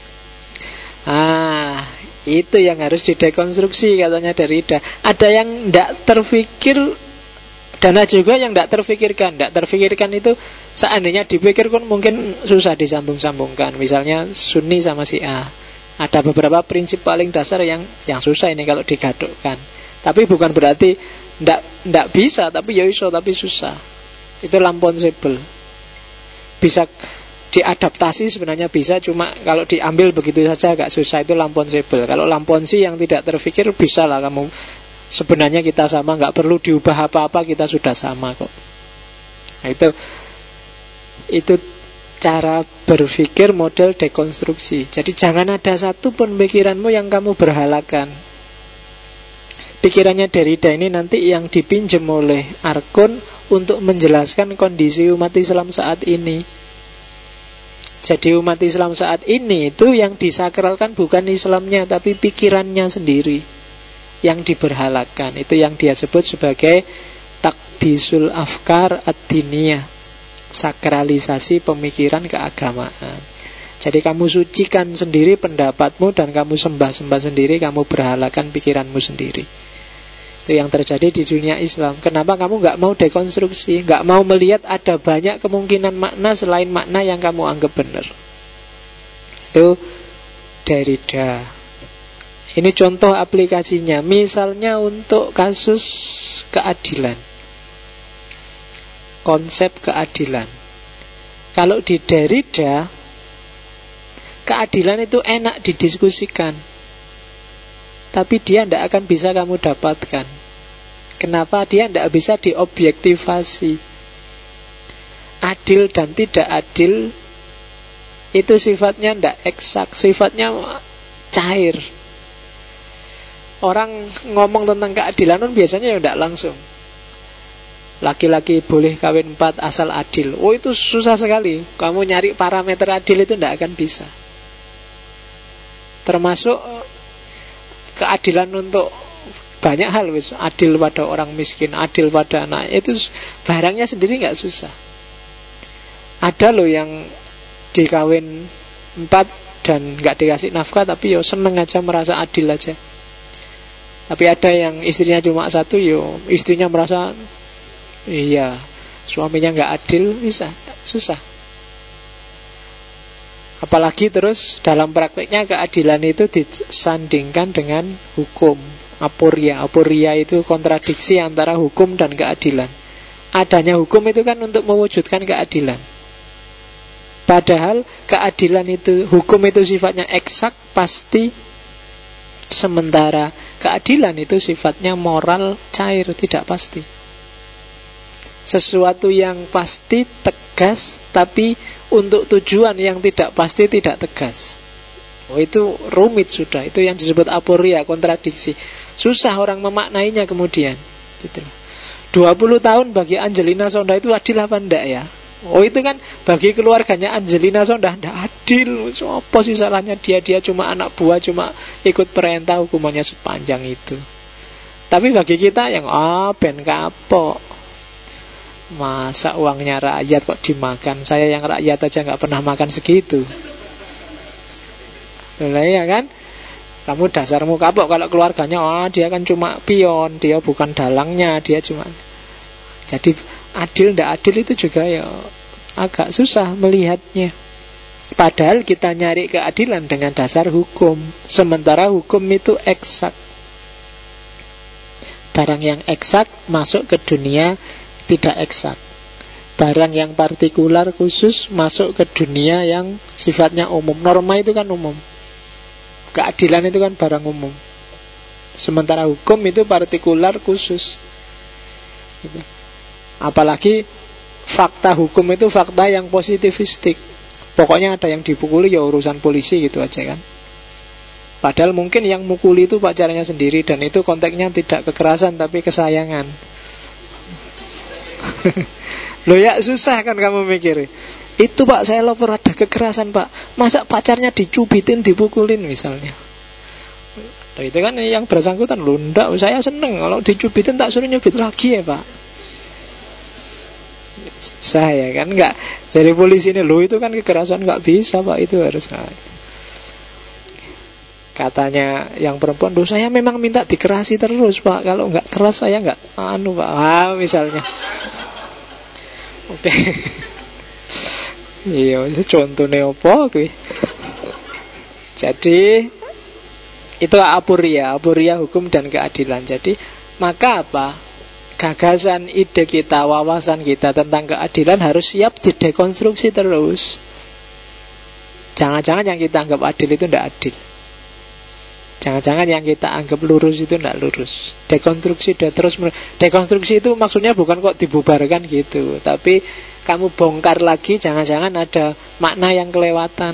Ah, itu yang harus didekonstruksi katanya Derrida. Ada yang tidak terfikir Dan ada juga yang tidak terfikirkan. Tidak terfikirkan itu seandainya dipikir kan mungkin susah disambung-sambungkan. Misalnya Sunni sama Syiah. Ada beberapa prinsip paling dasar yang yang susah ini kalau digadukkan. Tapi bukan berarti tidak tidak bisa, tapi ya iso, tapi susah. Itu lamponsable. Bisa diadaptasi sebenarnya bisa, cuma kalau diambil begitu saja agak susah. Itu lamponsable. Kalau lamponsi yang tidak terfikir bisa lah kamu. Sebenarnya kita sama, nggak perlu diubah apa-apa, kita sudah sama kok. Nah, itu itu cara berpikir model dekonstruksi. Jadi jangan ada satu pun pikiranmu yang kamu berhalakan. Pikirannya Derrida ini nanti yang dipinjam oleh Arkun untuk menjelaskan kondisi umat Islam saat ini. Jadi umat Islam saat ini itu yang disakralkan bukan Islamnya, tapi pikirannya sendiri yang diberhalakan. Itu yang dia sebut sebagai takdisul afkar ad-diniyah, sakralisasi pemikiran keagamaan. Jadi kamu sucikan sendiri pendapatmu dan kamu sembah-sembah sendiri, kamu berhalakan pikiranmu sendiri. Itu yang terjadi di dunia Islam. Kenapa kamu gak mau dekonstruksi, gak mau melihat ada banyak kemungkinan makna selain makna yang kamu anggap benar? Itu Derrida. Ini contoh aplikasinya. Misalnya untuk kasus keadilan, konsep keadilan. Kalau di Derrida, keadilan itu enak didiskusikan, tapi dia tidak akan bisa kamu dapatkan. Kenapa? Dia tidak bisa diobjektivasi. Adil dan tidak adil itu sifatnya tidak eksak, sifatnya cair. Orang ngomong tentang keadilan pun biasanya ya tidak langsung. Laki-laki boleh kawin empat asal adil. Oh, itu susah sekali. Kamu nyari parameter adil itu tidak akan bisa. Termasuk keadilan untuk banyak hal, wis. Adil pada orang miskin, adil pada anak. Itu barangnya sendiri nggak susah. Ada loh yang dikawin empat dan nggak dikasih nafkah, tapi yo seneng aja, merasa adil aja. Tapi ada yang istrinya cuma satu, yo istrinya merasa iya suaminya nggak adil, bisa susah. Apalagi terus dalam prakteknya keadilan itu disandingkan dengan hukum, aporia. Aporia itu kontradiksi antara hukum dan keadilan. Adanya hukum itu kan untuk mewujudkan keadilan. Padahal keadilan itu, hukum itu sifatnya eksak, pasti. Sementara keadilan itu sifatnya moral, cair, tidak pasti. Sesuatu yang pasti, tegas, tapi untuk tujuan yang tidak pasti, tidak tegas. Oh, itu rumit sudah. Itu yang disebut aporia, kontradiksi. Susah orang memaknainya kemudian. Gitu. dua puluh tahun bagi Angelina Sonda itu adil apa enggak ya? Oh, itu kan bagi keluarganya Angelina Sonda tidak adil. Apa sih salahnya dia? Dia cuma anak buah, cuma ikut perintah, hukumannya sepanjang itu. Tapi bagi kita yang ah ben kapok, masa uangnya rakyat kok dimakan? Saya yang rakyat aja nggak pernah makan segitu. Lah ya kan? Kamu dasarmu kapok kalau keluarganya, ah dia kan cuma pion, dia bukan dalangnya, dia cuma. Jadi adil ndak adil itu juga ya agak susah melihatnya. Padahal kita nyari keadilan dengan dasar hukum, sementara hukum itu eksak. Barang yang eksak masuk ke dunia tidak eksak. Barang yang partikular khusus masuk ke dunia yang sifatnya umum. Norma itu kan umum, keadilan itu kan barang umum. Sementara hukum itu partikular khusus gitu. Apalagi fakta hukum itu fakta yang positivistik. Pokoknya ada yang dipukuli ya urusan polisi gitu aja kan. Padahal mungkin yang mukuli itu pacarnya sendiri, dan itu konteksnya tidak kekerasan tapi kesayangan. Loh ya susah kan kamu mikir. Itu pak saya lover ada kekerasan pak, masa pacarnya dicubitin dipukulin misalnya. Loh, itu kan yang bersangkutan. Loh enggak, saya seneng kalau dicubitin tak suruh nyubit lagi ya pak. Saya kan enggak. Jadi polisi ini loh itu kan kekerasan, enggak bisa pak, itu harus. Katanya yang perempuan, "Duh, saya memang minta dikerasi terus, Pak. Kalau nggak keras saya nggak anu, Pak." Ah, misalnya. Oke. Iya, contohnya apa kuwi? Jadi itu apuria, apuria hukum dan keadilan. Jadi maka apa? Gagasan, ide kita, wawasan kita tentang keadilan harus siap didekonstruksi terus. Jangan-jangan yang kita anggap adil itu tidak adil. Jangan-jangan yang kita anggap lurus itu tidak lurus. Dekonstruksi dan terus dekonstruksi itu maksudnya bukan kok dibubarkan gitu, tapi kamu bongkar lagi, jangan-jangan ada makna yang kelewatan.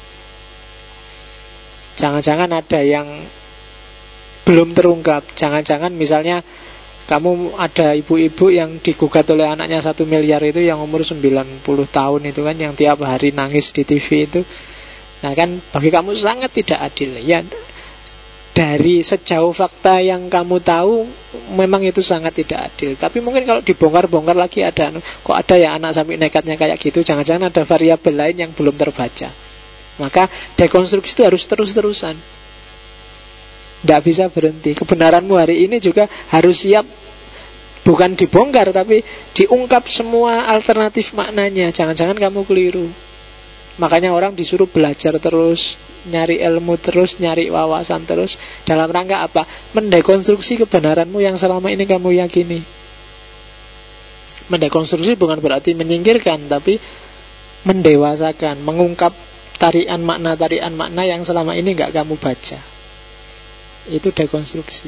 Jangan-jangan ada yang belum terungkap. Jangan-jangan misalnya kamu ada ibu-ibu yang digugat oleh anaknya satu miliar itu, yang umur sembilan puluh tahun itu kan, yang tiap hari nangis di T V itu. Nah kan bagi kamu sangat tidak adil. Ya, dari sejauh fakta yang kamu tahu memang itu sangat tidak adil. Tapi mungkin kalau dibongkar-bongkar lagi ada, kok ada ya anak sampai nekatnya kayak gitu. Jangan-jangan ada variabel lain yang belum terbaca. Maka dekonstruksi itu harus terus-terusan, tidak bisa berhenti. Kebenaranmu hari ini juga harus siap, bukan dibongkar tapi diungkap semua alternatif maknanya. Jangan-jangan kamu keliru. Makanya orang disuruh belajar terus, nyari ilmu terus, nyari wawasan terus. Dalam rangka apa? Mendekonstruksi kebenaranmu yang selama ini kamu yakini. Mendekonstruksi bukan berarti menyingkirkan, tapi mendewasakan, mengungkap tarian makna-tarian makna yang selama ini nggak kamu baca. Itu dekonstruksi.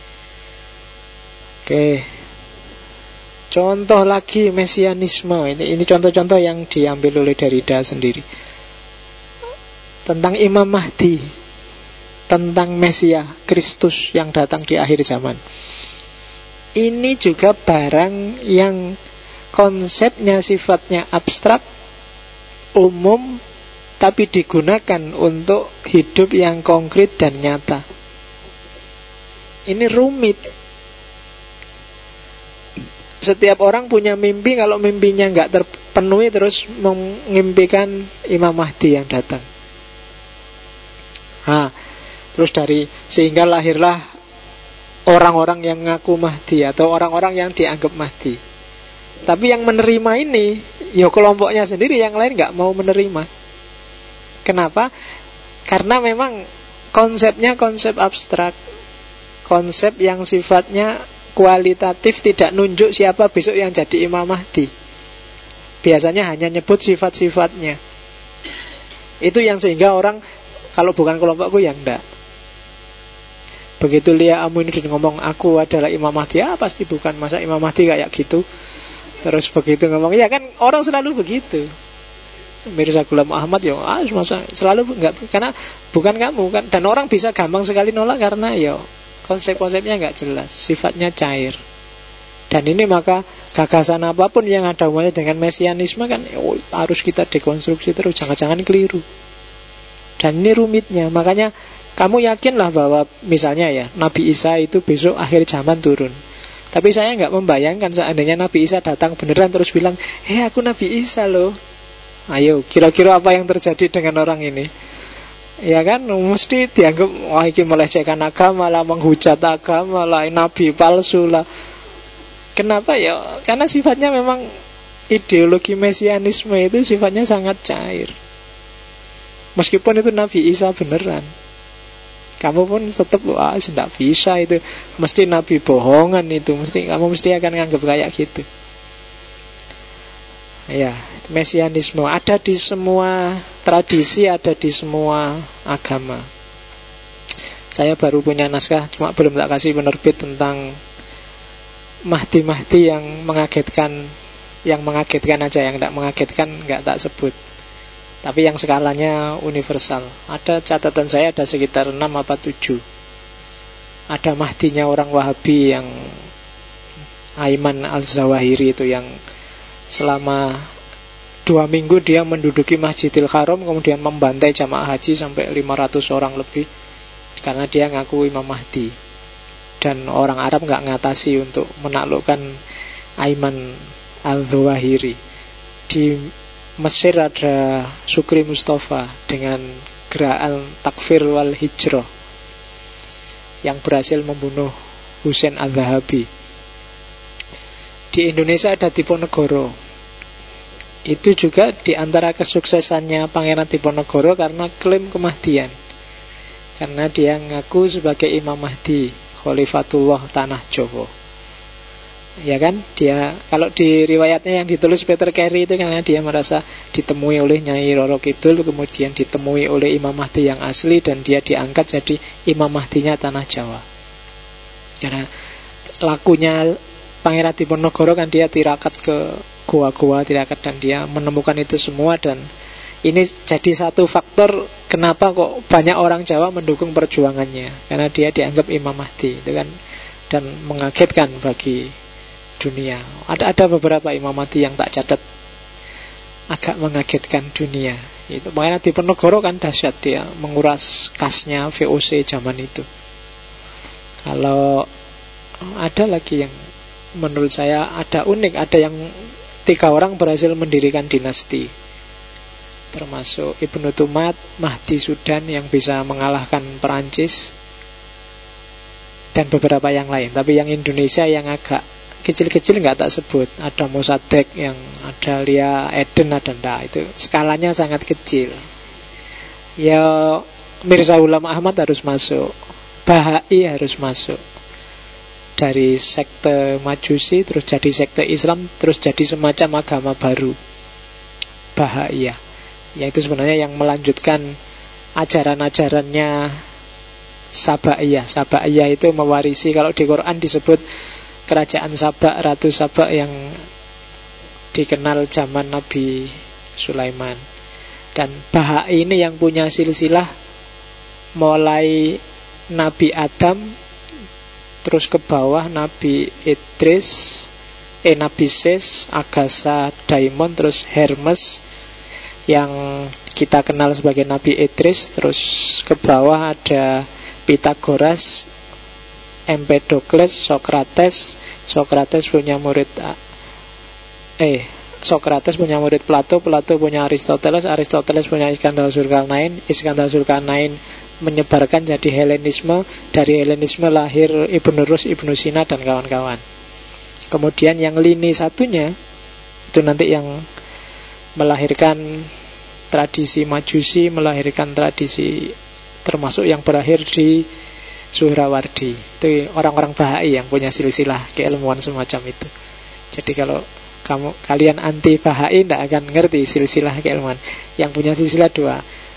Oke. Contoh lagi mesianisme. Ini, ini contoh-contoh yang diambil oleh Derrida sendiri. Tentang Imam Mahdi, tentang Mesia, Kristus yang datang di akhir zaman. Ini juga barang yang konsepnya sifatnya abstrak, umum, tapi digunakan untuk hidup yang konkret dan nyata. Ini rumit. Setiap orang punya mimpi, kalau mimpinya nggak terpenuhi terus mengimpikan Imam Mahdi yang datang. Nah, terus dari sehingga lahirlah orang-orang yang ngaku Mahdi atau orang-orang yang dianggap Mahdi. Tapi yang menerima ini, ya kelompoknya sendiri, yang lain nggak mau menerima. Kenapa? Karena memang konsepnya konsep abstrak, konsep yang sifatnya kualitatif, tidak nunjuk siapa besok yang jadi Imam Mahdi. Biasanya hanya nyebut sifat-sifatnya. Itu yang sehingga orang, kalau bukan kelompokku yang enggak. Begitu Lia Aminuddin ngomong aku adalah Imam Mahdi, ya pasti bukan, masa Imam Mahdi kayak gitu. Terus begitu ngomong, ya kan orang selalu begitu. Mirza Ghulam Ahmad ya, ah, masa selalu enggak, karena bukan kamu kan. Dan orang bisa gampang sekali nolak karena ya konsep-konsepnya nggak jelas, sifatnya cair. Dan ini maka gagasan apapun yang ada hubungannya dengan mesianisme kan oh, harus kita dekonstruksi terus, jangan-jangan keliru. Dan ini rumitnya. Makanya kamu yakinlah bahwa misalnya ya Nabi Isa itu besok akhir zaman turun. Tapi saya nggak membayangkan seandainya Nabi Isa datang beneran terus bilang, "Eh aku Nabi Isa loh." Ayo, kira-kira apa yang terjadi dengan orang ini? Ya kan, mesti dianggap wah ini melecehkan agama lah, menghujat agama lah, nabi palsu lah. Kenapa ya? Karena sifatnya memang ideologi mesianisme itu sifatnya sangat cair. Meskipun itu Nabi Isa beneran, kamu pun tetap wah tidak bisa itu, mesti nabi bohongan itu, mesti kamu mesti akan nganggap kayak gitu. Ya, mesianisme ada di semua tradisi, ada di semua agama. Saya baru punya naskah, cuma belum tak kasih penerbit, tentang Mahdi-Mahdi yang mengagetkan. Yang mengagetkan aja, yang tidak mengagetkan nggak tak sebut. Tapi yang skalanya universal. Ada catatan saya ada sekitar enam atau tujuh. Ada Mahdinya orang Wahabi yang Aiman Al-Zawahiri itu, yang selama dua minggu dia menduduki Masjidil Haram, kemudian membantai jamaah haji sampai lima ratus orang lebih, karena dia ngaku Imam Mahdi. Dan orang Arab gak ngatasi untuk menaklukkan Aiman Al-Zawahiri. Di Mesir ada Sukri Mustafa dengan gerakan takfir wal hijrah. yang berhasil membunuh Husain Adz-Dzahabi. Di Indonesia ada Diponegoro. Itu juga di antara kesuksesannya Pangeran Diponegoro karena klaim kemahdian. Karena dia ngaku sebagai Imam Mahdi, Khalifatullah Tanah Jawa. Ya kan, dia kalau di riwayatnya yang ditulis Peter Carey itu karena dia merasa ditemui oleh Nyai Roro Kidul, kemudian ditemui oleh Imam Mahdi yang asli, dan dia diangkat jadi Imam Mahdinya Tanah Jawa. Karena lakunya Pangeran Diponegoro kan dia tirakat ke gua-gua tirakat, dan dia menemukan itu semua, dan ini jadi satu faktor kenapa kok banyak orang Jawa mendukung perjuangannya, karena dia dianggap Imam Mahdi itu kan, dan mengagetkan bagi dunia. Ada ada beberapa Imam Mahdi yang tak catat agak mengagetkan dunia. Itu makanya Diponegoro kan dahsyat, dia menguras kasnya V O C zaman itu. Kalau ada lagi yang menurut saya ada unik, ada yang tiga orang berhasil mendirikan dinasti, termasuk Ibnu Tumat, Mahdi Sudan yang bisa mengalahkan Perancis, dan beberapa yang lain. Tapi yang Indonesia yang agak kecil-kecil nggak tak sebut. Ada Mossadegh, yang ada Lia Eden, ada ndak, itu skalanya sangat kecil. Ya Mirza Ghulam Ahmad harus masuk, Bahai harus masuk. Dari sekte Majusi terus jadi sekte Islam, terus jadi semacam agama baru, Bahaiyah. Yaitu sebenarnya yang melanjutkan ajaran-ajarannya Sabaiyah. Sabaiyah itu mewarisi, kalau di Quran disebut kerajaan Sabak, Ratu Sabak yang dikenal zaman Nabi Sulaiman. Dan Bahai ini yang punya silsilah mulai Nabi Adam, terus ke bawah Nabi Idris, eh Nabi Ses, Agatha Daimon, terus Hermes yang kita kenal sebagai Nabi Idris. Terus ke bawah ada Pythagoras, Empedokles, Socrates. Socrates punya murid Eh Socrates punya murid Plato, Plato punya Aristoteles, Aristoteles punya Iskandar Zulkarnain, Iskandar Zulkarnain menyebarkan jadi Helenisme. Dari Helenisme lahir Ibnu Rus, Ibnu Sina, dan kawan-kawan. Kemudian yang lini satunya itu nanti yang melahirkan tradisi Majusi, melahirkan tradisi, termasuk yang berakhir di Suhrawardi. Itu orang-orang Bahai yang punya silsilah keilmuan semacam itu. Jadi kalau kamu kalian anti Bahai tidak akan ngerti silsilah keilmuan. Yang punya silsilah dua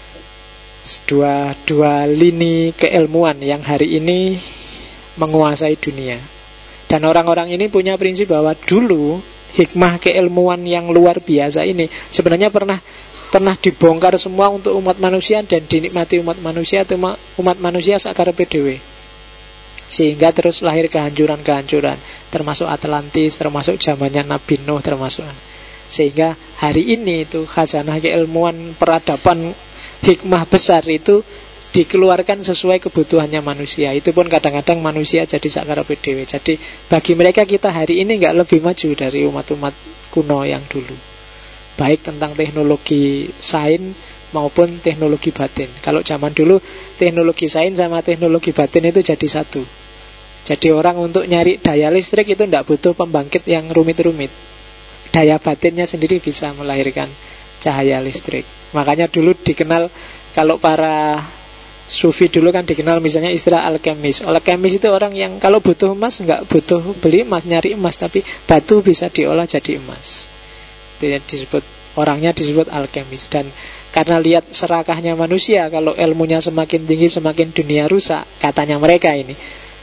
Dua, dua lini keilmuan yang hari ini menguasai dunia. Dan orang-orang ini punya prinsip bahwa dulu hikmah keilmuan yang luar biasa ini sebenarnya pernah pernah dibongkar semua untuk umat manusia dan dinikmati umat manusia, umat manusia sakarepe dhewe. Sehingga terus lahir kehancuran-kehancuran, termasuk Atlantis, termasuk zamannya Nabi Nuh, termasuk. Sehingga hari ini itu khazanah keilmuan, peradaban, hikmah besar itu dikeluarkan sesuai kebutuhannya manusia. Itu pun kadang-kadang manusia jadi sakarepe dhewe. Jadi bagi mereka kita hari ini nggak lebih maju dari umat-umat kuno yang dulu, baik tentang teknologi sains maupun teknologi batin. Kalau zaman dulu teknologi sains sama teknologi batin itu jadi satu. Jadi orang untuk nyari daya listrik itu tidak butuh pembangkit yang rumit-rumit. Daya batinnya sendiri bisa melahirkan cahaya listrik. Makanya dulu dikenal, kalau para sufi dulu kan dikenal misalnya istilah alkemis. Alkemis itu orang yang kalau butuh emas nggak butuh beli emas, nyari emas, tapi batu bisa diolah jadi emas. Itu yang disebut, orangnya disebut alkemis. Dan karena lihat serakahnya manusia, kalau ilmunya semakin tinggi semakin dunia rusak, katanya mereka ini,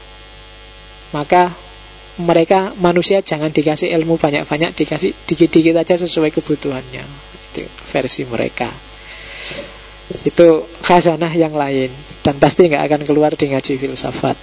maka mereka manusia jangan dikasih ilmu banyak-banyak, dikasih dikit-dikit aja sesuai kebutuhannya. Itu versi mereka. Itu khazanah yang lain, dan pasti nggak akan keluar di ngaji filsafat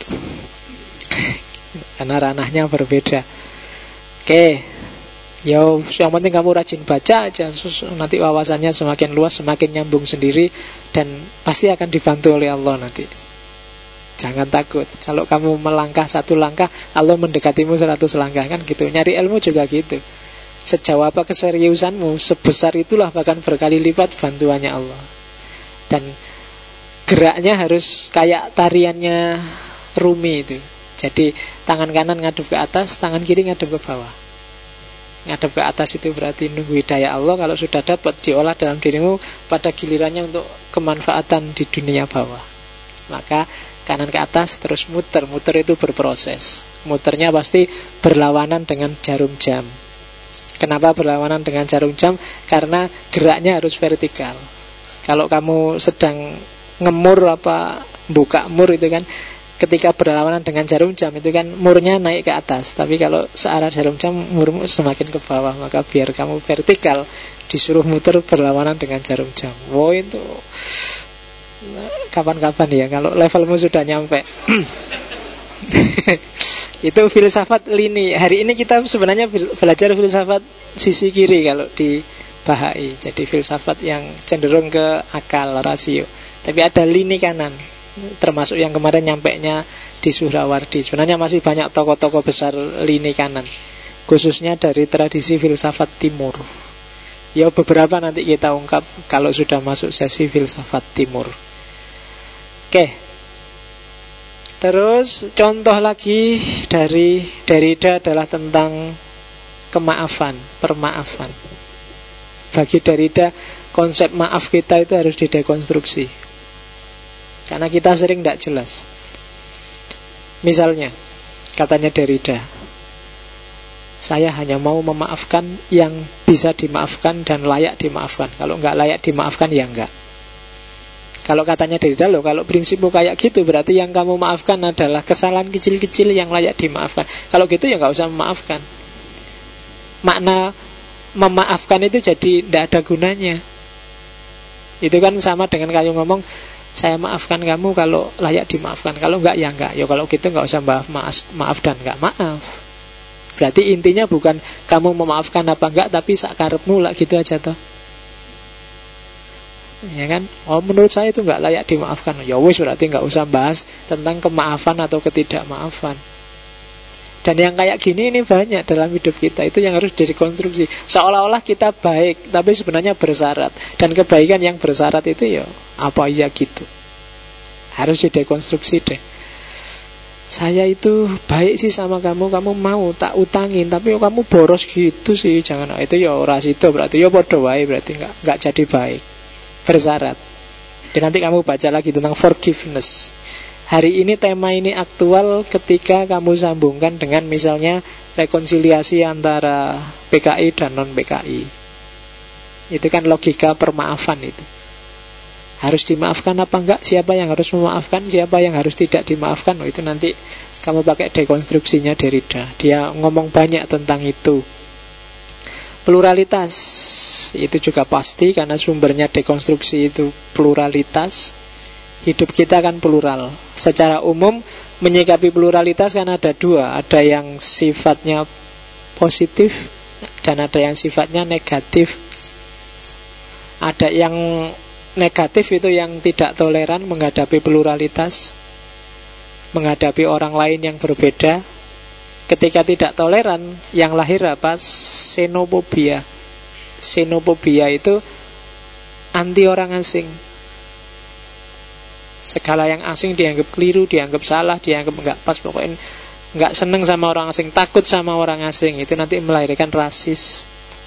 karena ranahnya berbeda. Oke, yo, yang penting kamu rajin baca aja, nanti wawasannya semakin luas, semakin nyambung sendiri, dan pasti akan dibantu oleh Allah nanti. Jangan takut. Kalau kamu melangkah satu langkah, Allah mendekatimu seratus langkah, kan gitu. Nyari ilmu juga gitu. Sejauh apa keseriusanmu, sebesar itulah bahkan berkali lipat bantuannya Allah. Dan geraknya harus kayak tariannya Rumi itu. Jadi tangan kanan ngadep ke atas, tangan kiri ngadep ke bawah. Ngadep ke atas itu berarti nunggu hidayah Allah. Kalau sudah dapat, diolah dalam dirimu pada gilirannya untuk kemanfaatan di dunia bawah. Maka kanan ke atas terus muter. Muter itu berproses. Muternya pasti berlawanan dengan jarum jam. Kenapa berlawanan dengan jarum jam? Karena geraknya harus vertikal. Kalau kamu sedang ngemur apa buka mur itu kan, ketika berlawanan dengan jarum jam itu kan murnya naik ke atas. Tapi kalau searah jarum jam, murmu semakin ke bawah. Maka biar kamu vertikal, disuruh muter berlawanan dengan jarum jam. Wow, itu kapan-kapan ya kalau levelmu sudah nyampe. Itu filsafat lini. Hari ini kita sebenarnya belajar filsafat sisi kiri kalau di Bahai. Jadi filsafat yang cenderung ke akal, rasio. Tapi ada lini kanan, termasuk yang kemarin nyampainya di Suhrawardi. Sebenarnya masih banyak tokoh-tokoh besar lini kanan, khususnya dari tradisi filsafat timur. Ya beberapa nanti kita ungkap kalau sudah masuk sesi filsafat timur. Oke. Terus contoh lagi dari Derrida adalah tentang kemaafan, permaafan. Bagi Derrida, konsep maaf kita itu harus didekonstruksi, karena kita sering tidak jelas. Misalnya, katanya Derrida, saya hanya mau memaafkan yang bisa dimaafkan dan layak dimaafkan. Kalau nggak layak dimaafkan, ya enggak. Kalau katanya Derrida, loh, kalau prinsipmu kayak gitu, berarti yang kamu maafkan adalah kesalahan kecil-kecil yang layak dimaafkan. Kalau gitu ya nggak usah memaafkan. Makna memaafkan itu jadi tidak ada gunanya. Itu kan sama dengan kayu ngomong, saya maafkan kamu kalau layak dimaafkan. Kalau enggak, ya enggak. Ya kalau gitu nggak usah maaf, maaf, maaf dan enggak maaf. Berarti intinya bukan kamu memaafkan apa enggak, tapi sakarepmu lah gitu aja toh. Ya kan? Oh, menurut saya itu enggak layak dimaafkan. Ya wis, berarti enggak usah bahas tentang kemaafan atau ketidakmaafan. Dan yang kayak gini ini banyak dalam hidup kita. Itu yang harus direkonstruksi. Seolah-olah kita baik, tapi sebenarnya bersyarat. Dan kebaikan yang bersyarat itu ya apa ya gitu. Harus didekonstruksi deh. Saya itu baik sih sama kamu, kamu mau tak utangin, tapi kamu boros gitu sih. Jangan, itu ya ora sido, berarti ya padha wae, berarti enggak enggak jadi baik. Bersyarat. Dan nanti kamu baca lagi tentang forgiveness. Hari ini tema ini aktual ketika kamu sambungkan dengan misalnya rekonsiliasi antara P K I dan non-P K I. Itu kan logika permaafan itu. Harus dimaafkan apa enggak? Siapa yang harus memaafkan? Siapa yang harus tidak dimaafkan? Oh, itu nanti kamu pakai dekonstruksinya Derrida. Dia ngomong banyak tentang itu. Pluralitas itu juga pasti, karena sumbernya dekonstruksi itu pluralitas. Hidup kita kan plural. Secara umum menyikapi pluralitas kan ada dua. Ada yang sifatnya positif dan ada yang sifatnya negatif. Ada yang negatif itu yang tidak toleran menghadapi pluralitas, menghadapi orang lain yang berbeda. Ketika tidak toleran, yang lahir apa? Xenofobia. Xenofobia itu anti orang asing. Segala yang asing dianggap keliru, dianggap salah, dianggap enggak pas. Pokoknya enggak seneng sama orang asing, takut sama orang asing. Itu nanti melahirkan rasis.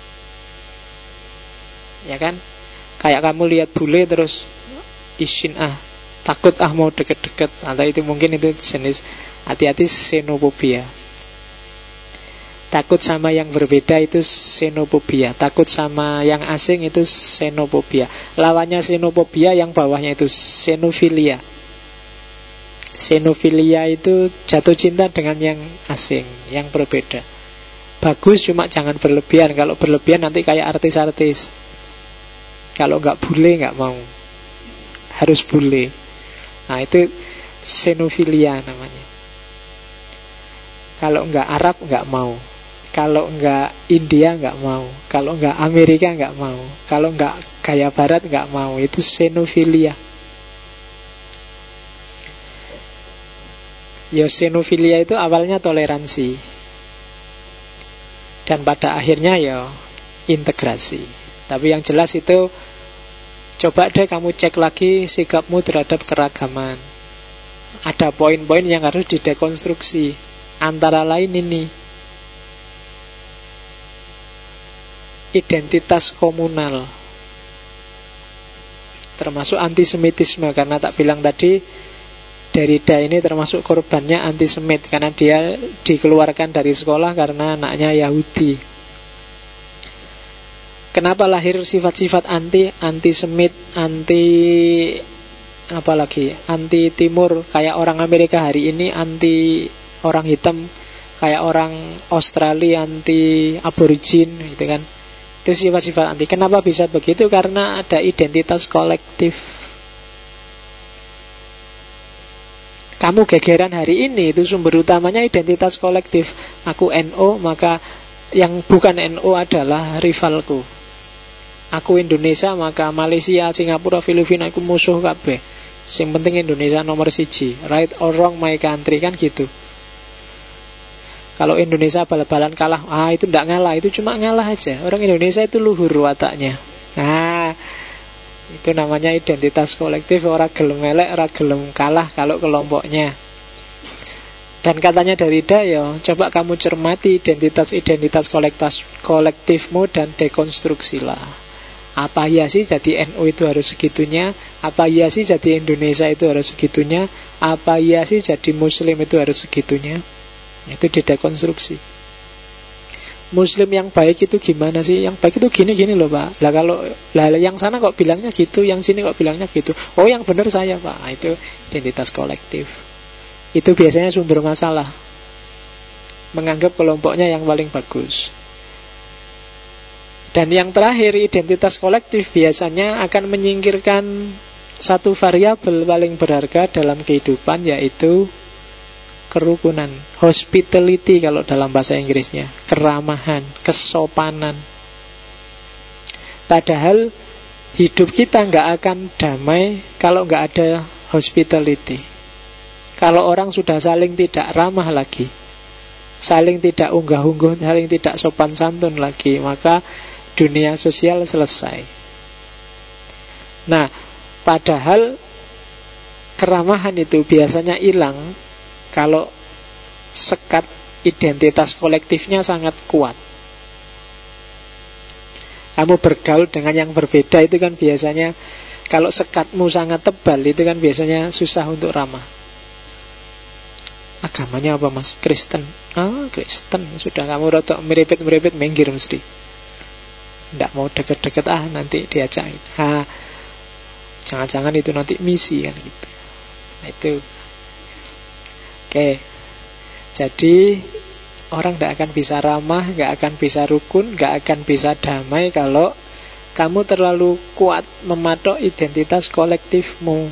Ya kan? Kayak kamu lihat bule terus isin ah, takut ah mau deket-deket. Atau itu mungkin itu jenis, hati-hati, xenofobia. Takut sama yang berbeda itu xenofobia. Takut sama yang asing itu xenofobia. Lawannya xenofobia yang bawahnya itu xenofilia. Xenofilia itu jatuh cinta dengan yang asing, yang berbeda. Bagus, cuma jangan berlebihan. Kalau berlebihan nanti kayak artis-artis. Kalau nggak bule nggak mau, harus bule. Nah itu xenofilia namanya. Kalau nggak Arab nggak mau, kalau nggak India nggak mau, kalau nggak Amerika nggak mau, kalau nggak gaya Barat nggak mau. Itu xenofilia. Ya, xenofilia itu awalnya toleransi, dan pada akhirnya ya integrasi. Tapi yang jelas itu, coba deh kamu cek lagi sikapmu terhadap keragaman. Ada poin-poin yang harus didekonstruksi. Antara lain ini, identitas komunal, termasuk antisemitisme. Karena tak bilang tadi, Derrida ini termasuk korbannya antisemit, karena dia dikeluarkan dari sekolah karena anaknya Yahudi. Kenapa lahir sifat-sifat anti, antisemit, anti apalagi, anti timur, kayak orang Amerika hari ini anti orang hitam, kayak orang Australia anti aborigin, gitu kan. Itu sifat-sifat anti. Kenapa bisa begitu? Karena ada identitas kolektif. Kamu gegeran hari ini, itu sumber utamanya identitas kolektif. Aku N O, maka yang bukan N O adalah rivalku. Aku Indonesia, maka Malaysia, Singapura, Filipina aku musuh kabeh. Yang penting Indonesia nomor siji. Right or wrong my country, kan gitu. Kalau Indonesia bal-balan kalah, ah itu tidak ngalah, itu cuma ngalah aja. Orang Indonesia itu luhur wataknya. Nah, itu namanya identitas kolektif. Orang gelem elek, orang gelem kalah kalau kelompoknya. Dan katanya Derrida, ya coba kamu cermati identitas-identitas kolektifmu dan dekonstruksilah. Apa ya sih jadi N U itu harus segitunya? Apa ya sih jadi Indonesia itu harus segitunya? Apa ya sih jadi Muslim itu harus segitunya? Itu didekonstruksi. Muslim yang baik itu gimana sih? Yang baik itu gini-gini loh Pak. Lah kalau lah yang sana kok bilangnya gitu, yang sini kok bilangnya gitu. Oh yang benar saya Pak. Nah, itu identitas kolektif. Itu biasanya sumber masalah. Menganggap kelompoknya yang paling bagus. Dan yang terakhir, identitas kolektif biasanya akan menyingkirkan satu variabel paling berharga dalam kehidupan, yaitu kerukunan, hospitality kalau dalam bahasa Inggrisnya, keramahan, kesopanan. Padahal hidup kita nggak akan damai kalau nggak ada hospitality. Kalau orang sudah saling tidak ramah lagi, saling tidak unggah-ungguh, saling tidak sopan santun lagi, maka dunia sosial selesai. Nah, padahal keramahan itu biasanya hilang kalau sekat identitas kolektifnya sangat kuat. Kamu bergaul dengan yang berbeda itu kan biasanya, kalau sekatmu sangat tebal itu kan biasanya susah untuk ramah. Agamanya apa mas? Kristen. Ah, Kristen. Sudah kamu rotok merepet-merepet minggir mesti. Tidak mau deket-deket, ah nanti diajak. Ha, jangan-jangan itu nanti misi kan gitu. Nah, itu. Oke. Jadi orang tidak akan bisa ramah, tidak akan bisa rukun, tidak akan bisa damai kalau kamu terlalu kuat mematok identitas kolektifmu.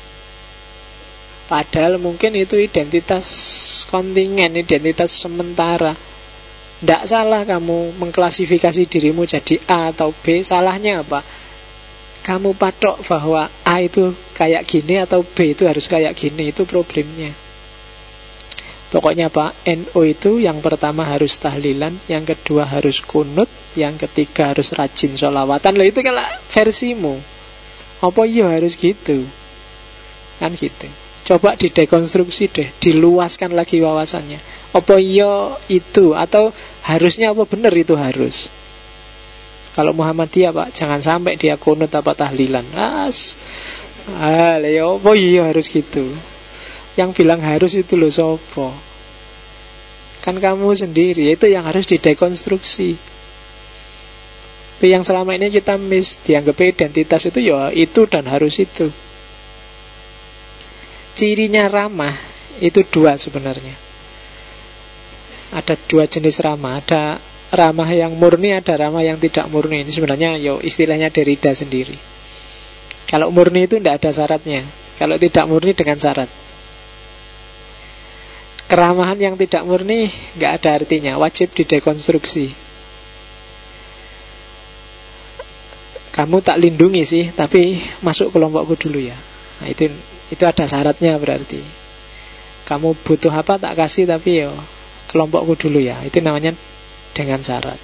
Padahal mungkin itu identitas kontingen, identitas sementara. Tidak salah kamu mengklasifikasi dirimu jadi A atau B. Salahnya apa? Kamu patok bahwa A itu kayak gini atau B itu harus kayak gini. Itu problemnya. Pokoknya apa? N O itu yang pertama harus tahlilan, yang kedua harus kunut, yang ketiga harus rajin sholawatan. Loh itu kan versimu. Apa iya harus gitu? Kan gitu. Coba didekonstruksi deh, diluaskan lagi wawasannya. Apa iya itu? Atau harusnya apa benar itu harus? Kalau Muhammadiyah Pak, jangan sampai dia kunut apa tahlilan. As, ah, leo, apa iya harus gitu? Yang bilang harus itu loh sopo? Kan kamu sendiri. Itu yang harus didekonstruksi. Itu yang selama ini kita miss. Dianggap identitas itu ya itu dan harus itu. Cirinya ramah itu dua sebenarnya. Ada dua jenis ramah. Ada ramah yang murni, ada ramah yang tidak murni. Ini sebenarnya yo istilahnya Derrida sendiri. Kalau murni itu tidak ada syaratnya. Kalau tidak murni dengan syarat. Keramahan yang tidak murni nggak ada artinya, wajib didekonstruksi. Kamu tak lindungi sih, tapi masuk kelompokku dulu ya. Nah, itu itu ada syaratnya berarti. Kamu butuh apa tak kasih, tapi yo kelompokku dulu ya. Itu namanya dengan syarat.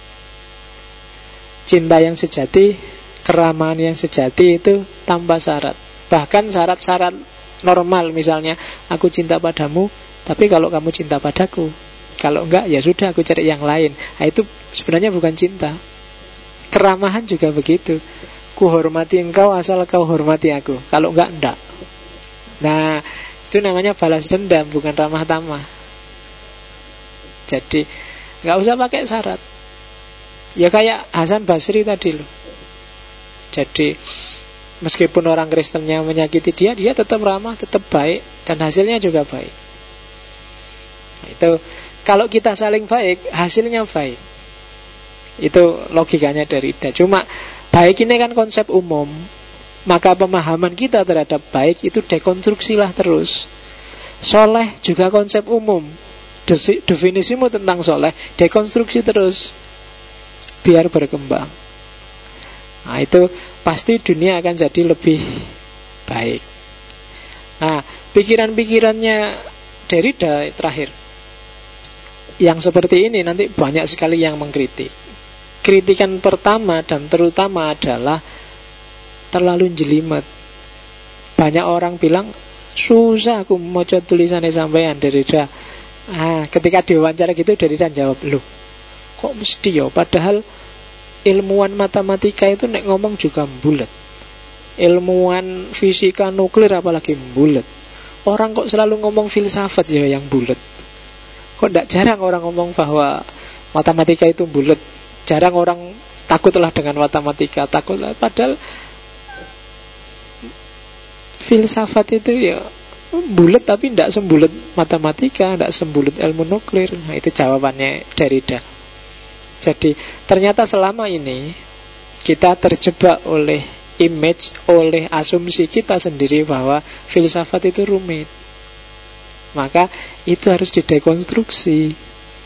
Cinta yang sejati, keramahan yang sejati itu tanpa syarat. Bahkan syarat-syarat normal misalnya, aku cinta padamu, tapi kalau kamu cinta padaku, kalau enggak ya sudah aku cari yang lain. Nah, itu sebenarnya bukan cinta. Keramahan juga begitu. Ku hormati engkau asal kau hormati aku, kalau enggak, enggak. Nah, itu namanya balas dendam, bukan ramah tamah. Jadi enggak usah pakai syarat. Ya kayak Hasan Basri tadi loh. Jadi meskipun orang Kristennya menyakiti dia, dia tetap ramah, tetap baik, dan hasilnya juga baik. Nah, itu kalau kita saling baik, hasilnya baik. Itu logikanya Derrida. Cuma baik ini kan konsep umum, maka pemahaman kita terhadap baik itu dekonstruksilah terus. Soleh juga konsep umum. Definisimu tentang soleh dekonstruksi terus, biar berkembang. Nah, itu pasti dunia akan jadi lebih baik. Nah, pikiran-pikirannya Derrida terakhir yang seperti ini nanti banyak sekali yang mengkritik. Kritikan pertama dan terutama adalah terlalu jelimet. Banyak orang bilang, susah aku mau tulisannya sampean Derrida. Ah, ketika diwawancara gitu Derrida jawab, loh kok mesti ya, padahal ilmuwan matematika itu nek ngomong juga bulet. Ilmuwan fisika nuklir apalagi bulet. Orang kok selalu ngomong filsafat ya yang bulet. Kok ndak jarang orang ngomong bahwa matematika itu bulet. Jarang orang takutlah dengan matematika, takutlah. Padahal filsafat itu ya bulet, tapi ndak sembulet matematika, ndak sembulet ilmu nuklir. Nah, itu jawabannya Derrida. Jadi ternyata selama ini kita terjebak oleh image, oleh asumsi kita sendiri bahwa filsafat itu rumit. Maka itu harus didekonstruksi.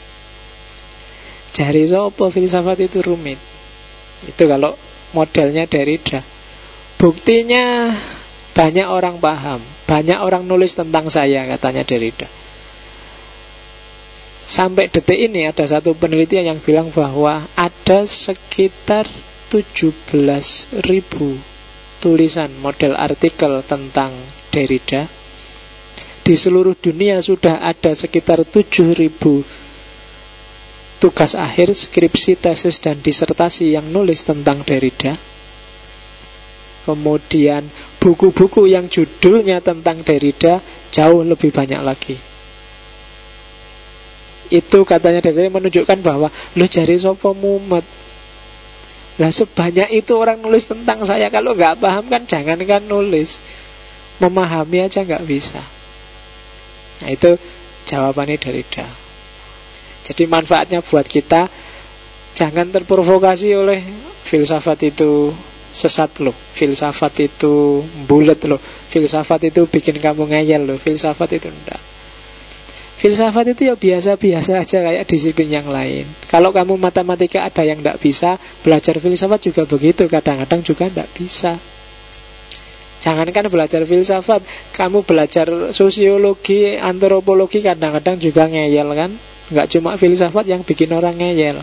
Jari sopo filsafat itu rumit. Itu kalau modelnya Derrida. Buktinya banyak orang paham, banyak orang nulis tentang saya, katanya Derrida. Sampai detik ini ada satu penelitian yang bilang bahwa ada sekitar tujuh belas ribu tulisan model artikel tentang Derrida. Di seluruh dunia sudah ada sekitar tujuh ribu tugas akhir, skripsi, tesis, dan disertasi yang nulis tentang Derrida. Kemudian buku-buku yang judulnya tentang Derrida jauh lebih banyak lagi. Itu katanya Derrida menunjukkan bahwa lo jari sopo mumet. Lah sebanyak itu orang nulis tentang saya, kalau nggak paham kan jangankan nulis, memahami aja nggak bisa. Nah, itu jawabannya Derrida. Jadi manfaatnya buat kita, jangan terprovokasi oleh filsafat itu sesat loh, filsafat itu bulet loh, filsafat itu bikin kamu ngeyel loh, filsafat itu enggak. Filsafat itu ya biasa-biasa aja kayak disiplin yang lain. Kalau kamu matematika ada yang enggak bisa, belajar filsafat juga begitu, kadang-kadang juga enggak bisa. Jangankan belajar filsafat, kamu belajar sosiologi, antropologi kadang-kadang juga ngeyel kan. Enggak cuma filsafat yang bikin orang ngeyel.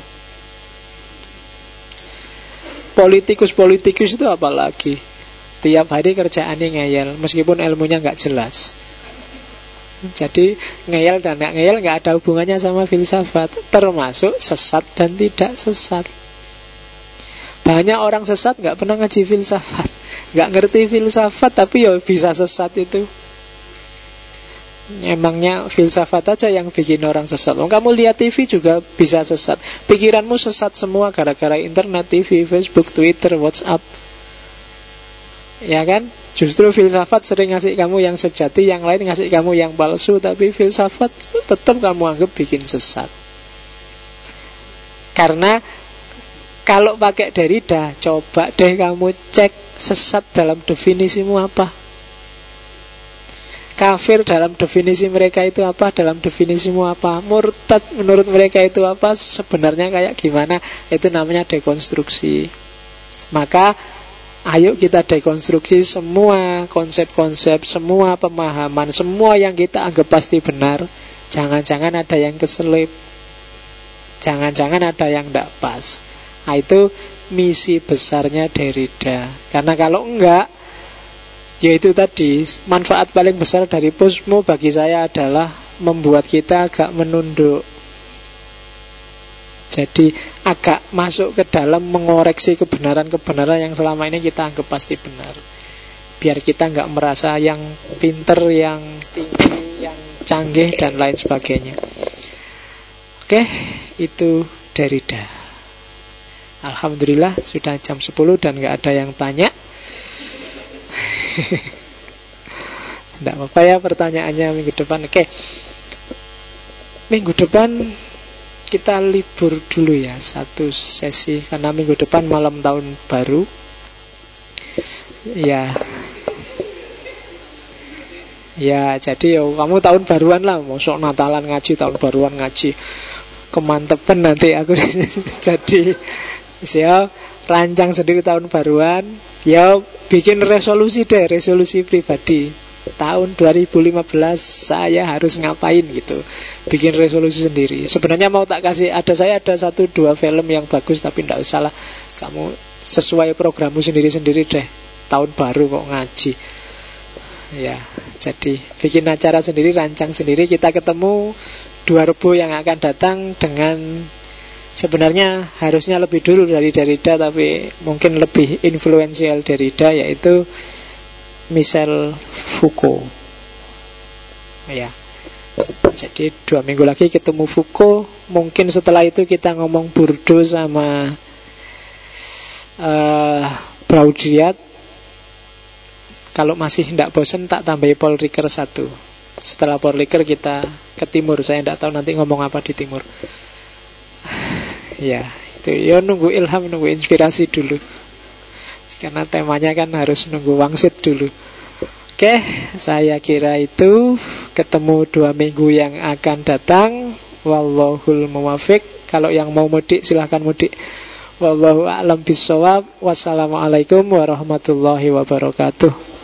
Politikus-politikus itu apalagi, setiap hari kerjaannya ngeyel, meskipun ilmunya enggak jelas. Jadi ngeyel dan gak ngeyel gak ada hubungannya sama filsafat, termasuk sesat dan tidak sesat. Banyak orang sesat gak pernah ngaji filsafat, gak ngerti filsafat, tapi ya bisa sesat itu. Emangnya filsafat aja yang bikin orang sesat? Oh, kamu lihat T V juga bisa sesat. Pikiranmu sesat semua gara-gara internet, T V, Facebook, Twitter, WhatsApp. Ya kan? Justru filsafat sering ngasih kamu yang sejati, yang lain ngasih kamu yang palsu. Tapi filsafat tetap kamu anggap bikin sesat. Karena kalau pakai Derrida, coba deh kamu cek sesat dalam definisimu apa. Kafir dalam definisi mereka itu apa, dalam definisimu apa. Murtad menurut mereka itu apa, sebenarnya kayak gimana. Itu namanya dekonstruksi. Maka ayo kita dekonstruksi semua konsep-konsep, semua pemahaman, semua yang kita anggap pasti benar. Jangan-jangan ada yang keselip, jangan-jangan ada yang tidak pas. Nah, itu misi besarnya Derrida. Karena kalau enggak, Yaitu tadi, manfaat paling besar dari Postmo bagi saya adalah membuat kita agak menunduk. Jadi agak masuk ke dalam mengoreksi kebenaran-kebenaran yang selama ini kita anggap pasti benar. Biar kita nggak merasa yang pinter, yang tinggi, yang canggih, dan lain sebagainya. Oke, itu Derrida. Alhamdulillah sudah jam sepuluh dan nggak ada yang tanya. Tidak apa-apa ya pertanyaannya minggu depan. Oke, minggu depan kita libur dulu ya, satu sesi, karena minggu depan malam tahun baru. Ya, ya jadi yo kamu tahun baruan lah, mosok Natalan ngaji, tahun baruan ngaji, kemantepen nanti aku. Jadi ya rancang sendiri tahun baruan, ya bikin resolusi deh, resolusi pribadi. Tahun dua ribu lima belas saya harus ngapain gitu. Bikin resolusi sendiri. Sebenarnya mau tak kasih, ada saya ada satu dua film yang bagus, tapi tidak usah lah. Kamu sesuai programmu sendiri-sendiri deh. Tahun baru kok ngaji. Ya, jadi bikin acara sendiri, rancang sendiri. Kita ketemu dua Rebo yang akan datang dengan, sebenarnya harusnya lebih dulu dari Derrida, tapi mungkin lebih influensial Derrida, yaitu Michel Foucault. Ya, jadi dua minggu lagi ketemu Foucault. Mungkin setelah itu kita ngomong Bourdieu sama uh, Baudrillard. Kalau masih tidak bosan, tak tambahi Paul Ricoeur satu. Setelah Paul Ricoeur kita ke timur. Saya tidak tahu nanti ngomong apa di timur. Ya, itu ya, nunggu ilham, nunggu inspirasi dulu. Karena temanya kan harus nunggu wangsit dulu. Oke, saya kira itu. Ketemu dua minggu yang akan datang. Wallahul muwaffiq. Kalau yang mau mudik silahkan mudik. Wallahu a'lam bishawab. Wassalamualaikum warahmatullahi wabarakatuh.